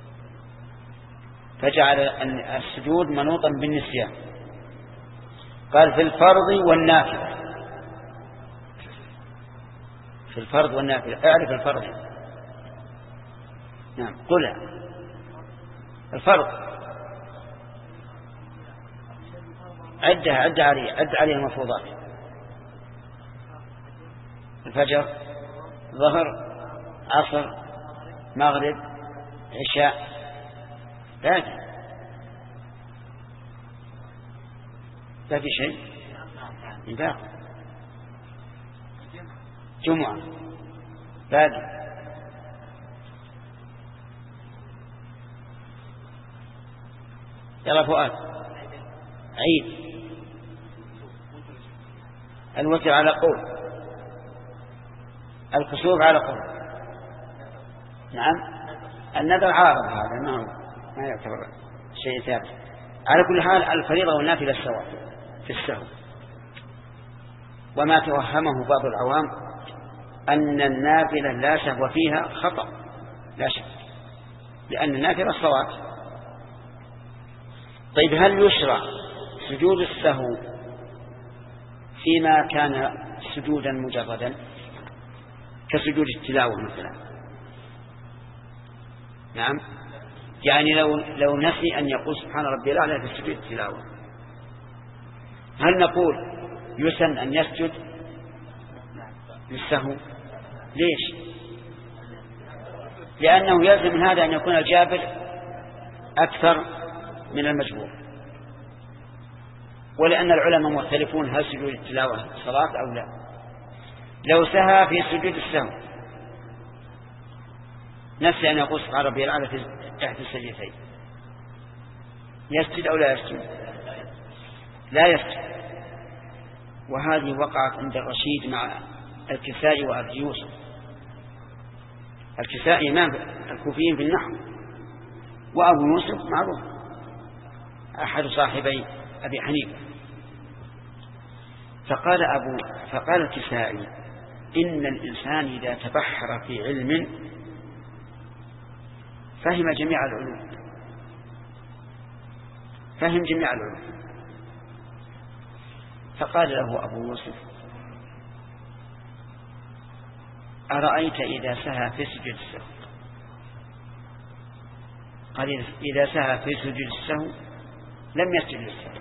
فجعل السجود منوطا بالنسيان. قال في الفرض والنافلة، في الفرض والنافلة. اعرف الفرض. نعم قل الفرض عدها عد عليه عد عليه المفروضات: الفجر، ظهر، عصر، مغرب، عشاء. باقي باقي شيء باقي جمعة باقي يلا فؤاد عيد، الوتر على قول، الكسوف على قول. نعم النذر عارض هذا ما هو ما يعتبر شيء ثابت. على كل حال الفريضة والنافلة سواء في السهو. وما توهمه بعض العوام أن النافلة لا سهو فيها خطأ، لا شك، لأن النافلة صلاة. طيب هل يشرع سجود السهو فيما كان سجودا مجردا كسجود التلاوة مثلا؟ نعم، يعني لو لو نسي أن يقول سبحان ربي الأعلى في سجود التلاوة، هل نقول يسن أن يسجد للسهو؟ ليش؟ لأنه يلزم من هذا أن يكون الجابر أكثر من المجبور، ولأن العلماء مختلفون هل سجود التلاوة صلاة أو لا. لو سهى في سجود السهو نسي أن يقول سبحان ربي الأعلى في إحدى السجدتين، يسجد أو لا يسجد؟ لا يسجد. وهذه وقعت عند الرشيد مع الكسائي وأبي يوسف. الكسائي إمام الكوفيين في النحو، وأبو يوسف معروف أحد صاحبي أبي حنيفة. فقال أبو فقال الكسائي إن الإنسان إذا تبحر في علم فهم جميع العلوم، فهم جميع العلوم. فقال له أبو يوسف أرأيت إذا سهى في سجود السهو؟ قال إذا سهى في سجود السهو لم يسجد للسهو.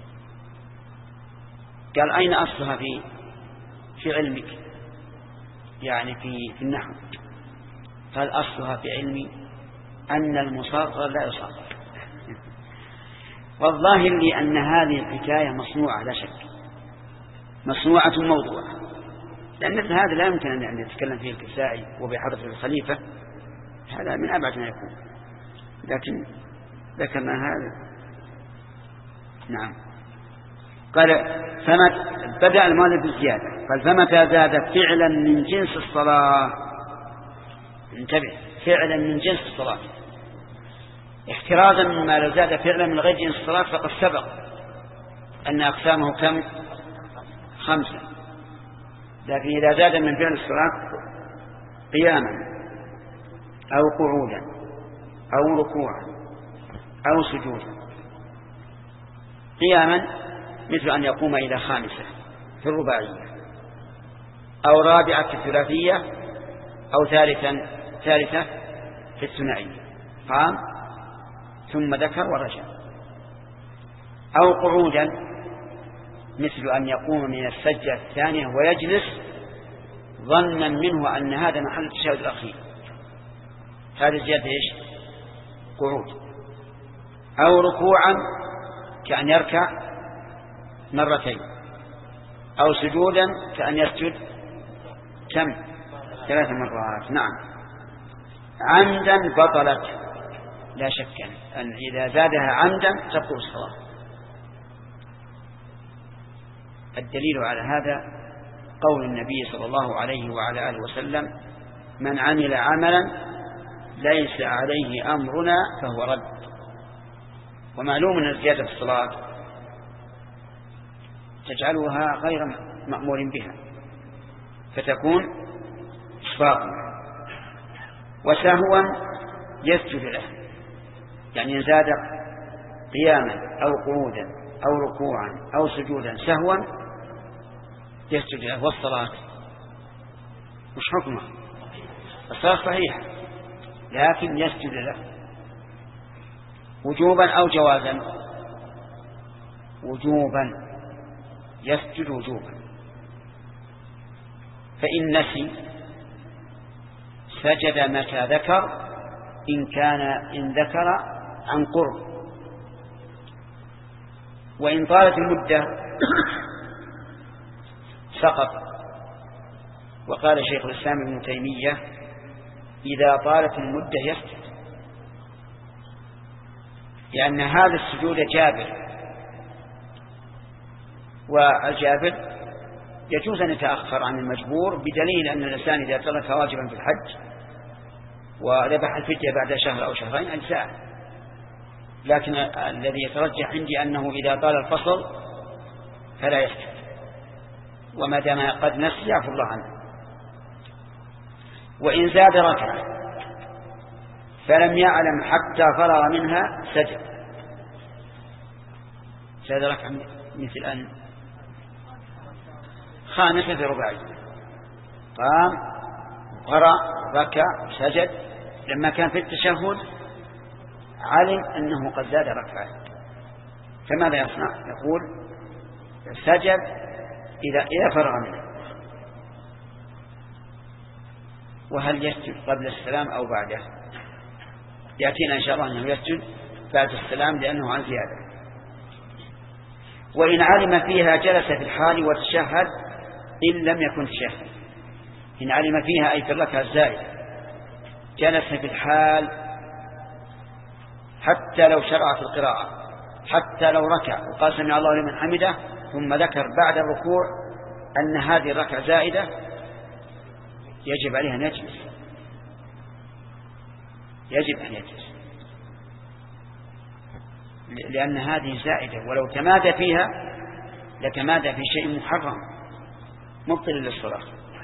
قال أين أصلها في في علمك؟ يعني في في النحو. قال أصلها في علمي أن المصغر لا يصغر. والظاهر لي أن هذه الحكاية مصنوعة لا شك، مصنوعة موضوعة، لأن مثل هذا لا يمكن أن يتكلم فيه الكسائي وبحضرة الخليفة، هذا من أبعد ما يكون. لكن ذكرنا هذا. نعم. قال فما بدأ المؤلف بالزيادة، قال فمتى زاد فعلا من جنس الصلاة، انتبه، فعلا من جنس الصلاة، احترازا مما لو زاد فعلا من غير جنس الصلاة فقد سبق أن أقسامه كم؟ خمسة. لكن إذا زاد من فعل الصلاة قياما أو قعودا أو ركوعا أو سجودا. قياما مثل أن يقوم إلى خامسة في الرباعية، أو رابعة في الثلاثية، أو ثالثا ثالثة في الثنائية، قام ثم ذكر ورجع. أو قعودا مثل أن يقوم من السجدة الثانية ويجلس ظنا منه أن هذا محل التشهد الأخير، هذه زيادة إيش؟ قعود. أو ركوعا كأن يركع مرتين، أو سجودا كأن يسجد كم؟ ثلاث مرات. نعم. عمدا بطلت، لا شك أن إذا زادها عمدا تبطل الصلاة. الدليل على هذا قول النبي صلى الله عليه وعلى آله وسلم من عمل عملا ليس عليه أمرنا فهو رد. ومعلوم أن الزيادة في الصلاة تجعلها غير مأمور بها فتكون إسفاقا. وسهوا يسجد له، يعني زاد قياما أو قعودا أو ركوعا أو سجودا سهوا يسجد له. والصلاة مش حكمه، الصلاة صحيحة لكن يسجد له وجوبا أو جوازا. وجوبا يسجد وجوبا، فإن نسي سجد متى ذكر إن كان إن ذكر عن قرب. وإن طالت المدة سقط. وقال شيخ الإسلام ابن تيمية إذا طالت المدة يسجد، لأن هذا السجود جابر، والجابر يجوز أن يتأخر عن المجبور بدليل أن الإنسان إذا ترك واجبا في الحج وذبح الفدية بعد شهر أو شهرين أجزاء، لكن الذي يترجح عندي أنه إذا طال الفصل فلا يسجد، وما دام قد نسي يعفو الله عنه. وإن زاد ركعة فلم يعلم حتى فرغ منها سجد. زاد ركعة مثل أن خامسة في رباعي، قام قرأ ركع سجد، لما كان في التشهد علم أنه قد زاد ركعة، فماذا يصنع؟ يقول سجد إذا إذا فرغ منه. وهل يسجد قبل السلام أو بعده؟ يأتينا إن شاء الله أنه يسجد بعد السلام لأنه عن زيادة. وإن علم فيها جلس في الحال وتشهد إن لم يكن تشهد. إن علم فيها أي في الركعة الزائدة جلس في الحال حتى لو شرع في القراءة، حتى لو ركع وقال سمع الله لمن حمده ثم ذكر بعد الركوع أن هذه الركعة زائدة، يجب عليه أن يجلس، يجب أن يجلس، لأن هذه زائدة، ولو تمادى فيها لتمادى في شيء محرم مبطل للصلاة.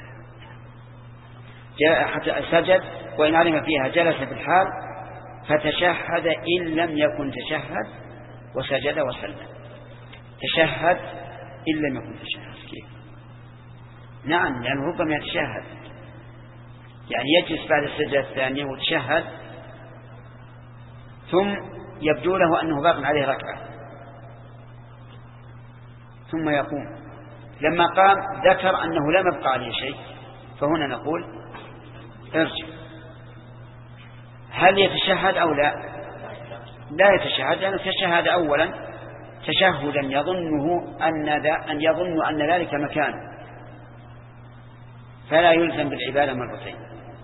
حتى سجد وإن علم فيها جلس في الحال فتشهد إن لم يكن تشهد وسجد وسلم. تشهد إن لم يكن تشهد كيف؟ نعم، لأنه ربما يتشهد، يعني يجلس بعد السجدة الثانية وتشهد ثم يبدو له أنه باق عليه ركعة ثم يقوم، لما قام ذكر أنه لم يبقى عليه شيء، فهنا نقول ارجع. هل يتشهد أو لا؟ لا يتشهد، لأنه تشهد أولا تشهدا يظنه أن أن يظن أن ذلك مكان، فلا يلزم بالعبادة مرتين،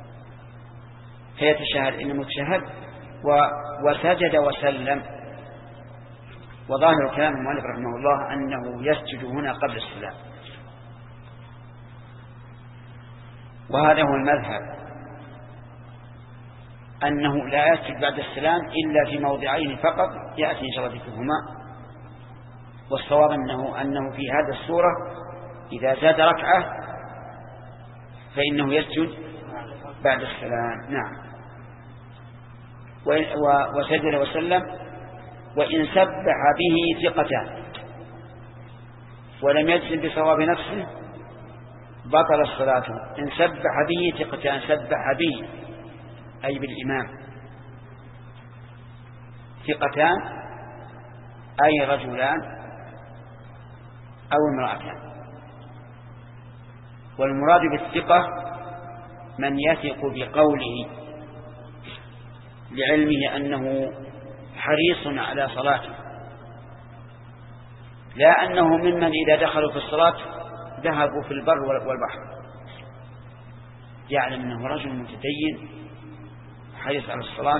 فيتشهد إنه متشهد وسجد وسلم. وظاهر كلام المؤلف رحمه الله أنه يسجد هنا قبل السلام، وهذا هو المذهب، أنه لا يسجد بعد السلام إلا في موضعين فقط يأتي إن شاء الله ذكرهما. والصواب أنه, أنه في هذه الصورة إذا زاد ركعة فإنه يسجد بعد السلام. نعم. وسجد وسلم. وإن سبح به ثقتان ولم يجزم بصواب نفسه بطل الصلاة. إن سبح به ثقتان، سبح به أي بالإمام، ثقتان أي رجلان أو امرأتان. والمراد بالثقة من يثق بقوله لعلمه أنه حريص على صلاته، لا أنه ممن إذا دخلوا في الصلاة ذهبوا في البر والبحر، يعلم أنه رجل متدين حريص على الصلاة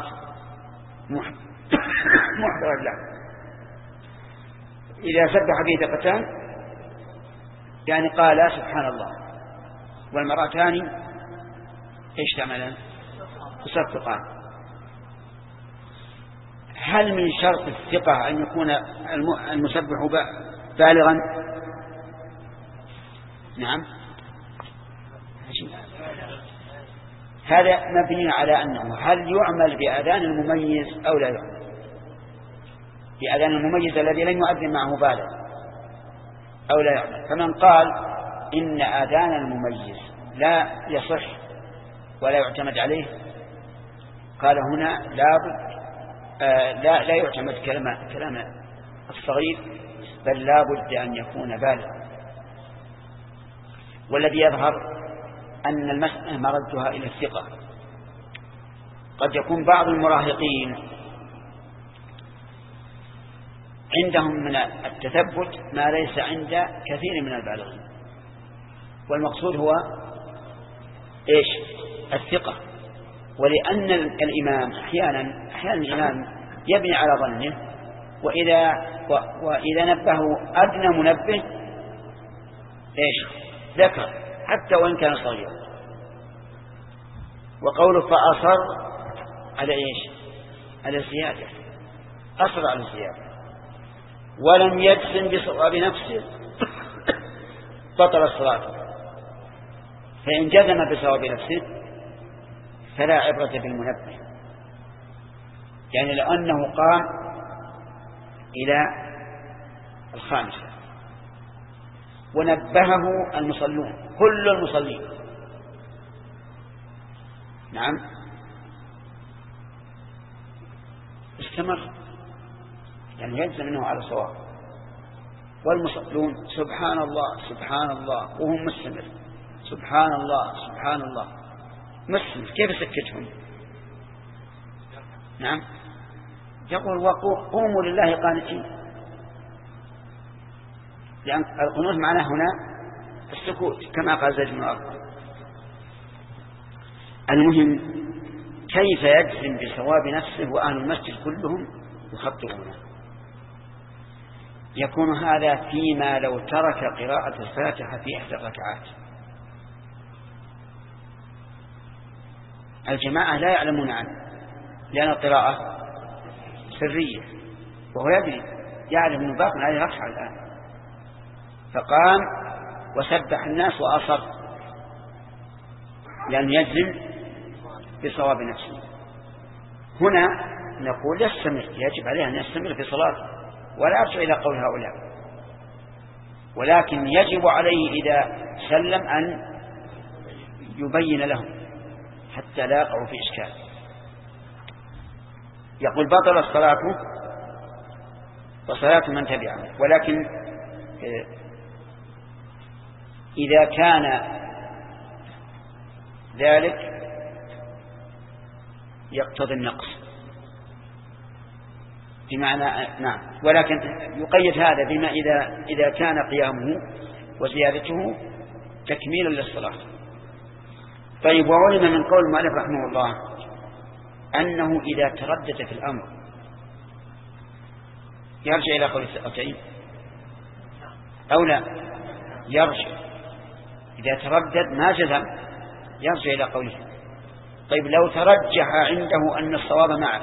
محضر له. إذا سبح به ثقتان يعني قال سبحان الله، والمرأتان ايش تعملان؟ تصفقان. هل من شرط الثقة أن يكون المسبح بالغا؟ نعم، هذا مبني على أنه هل يعمل بأذان المميز أو لا يعمل بأذان المميز الذي لن يؤذن معه بالغ أو لا يعمل. فمن قال إن آذان المميز لا يصح ولا يعتمد عليه، قال هنا لا بد آه لا لا يعتمد كلام كلام الصغير، بل لا بد أن يكون بالغا. والذي يظهر أن المسألة مردها إلى الثقة. قد يكون بعض المراهقين عندهم من التثبت ما ليس عند كثير من البالغين، والمقصود هو إيش؟ الثقة. ولأن الإمام أحيانا أحيانا الإمام يبني على ظنه، وإذا وإذا نبه أدنى منبه إيش ذكر حتى وإن كان صغيرا. وقوله فأصر على إيش؟ على الزيادة، أصر على الزيادة ولم يجزم بصواب نفسه بطل الصلاة. فإن جزم بصواب نفسه فلا عبرة بالمنبه، يعني لأنه قام إلى الخامسة ونبهه المصلون كل المصلين، نعم، استمر، يعني يجزم منه على صواب. والمصلون سبحان الله سبحان الله وهم مستمر، سبحان الله سبحان الله مستمر، كيف سكتهم؟ نعم، يقول وقوموا لله قانتين، لأن القنوت معناه هنا السكوت كما قال زيد بن أرقم. المهم كيف يجزم بصواب نفسه وأهل المسجد كلهم يخطئونه؟ يكون هذا فيما لو ترك قراءة الفاتحة في إحدى الركعات. الجماعة لا يعلمون عنه لأن القراءة سرية، وهو يدري يعلم أنه باق عليه ركعة الآن، فقام وسبح الناس وأصر لأن يجزم بصواب نفسه. هنا نقول يستمر، يجب عليه أن يستمر في صلاته ولا يرجع إلى قول هؤلاء، ولكن يجب عليه إذا سلم أن يبين لهم حتى لا يقعوا في إشكال. يقول بطل الصلاة وصلاة من تبعه، ولكن إذا كان ذلك يقتضي النقص بمعنى، نعم، ولكن يقيد هذا بما إذا إذا كان قيامه وزيادته تكميلا للصلاة. طيب، وعلم من قول المؤلف رحمه الله أنه إذا تردد في الأمر يرجع إلى قول الثقتين أو لا يرجع، إذا تردد ما جزم يرجع إلى قوله. طيب، لو ترجح عنده أن الصواب معه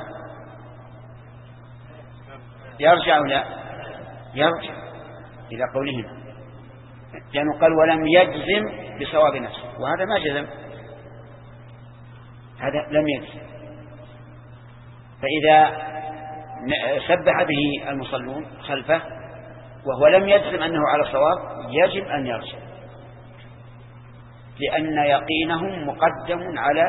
يرجع أو لا يرجع إلى قولهم، لأنه قال ولم يجزم بصواب نفسه، وهذا ما جزم، هذا لم يجزم. فإذا سبح به المصلون خلفه وهو لم يجزم أنه على صواب يجب أن يرجع، لأن يقينهم مقدم على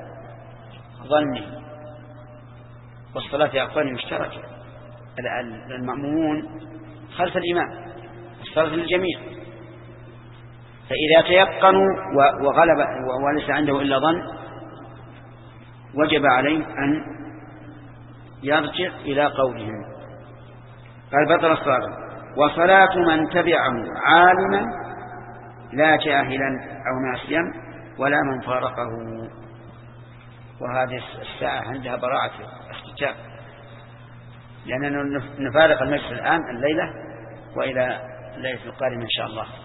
ظنه، والصلاة يا أخواني مشتركة، المأمومون خلف الإمام، الصلاة للجميع. فإذا تيقنوا وغلب وليس عنده إلا ظن وجب عليه أن يرجع إلى قولهم. قال بطل الصلاة وصلاة من تبعه عالما لا جاهلا أو ناسيا ولا من فارقه. وهذه الساعة عندها براعة اختتام، لأننا نفارق المجلس الآن الليلة وإلى الليلة القادمة إن شاء الله.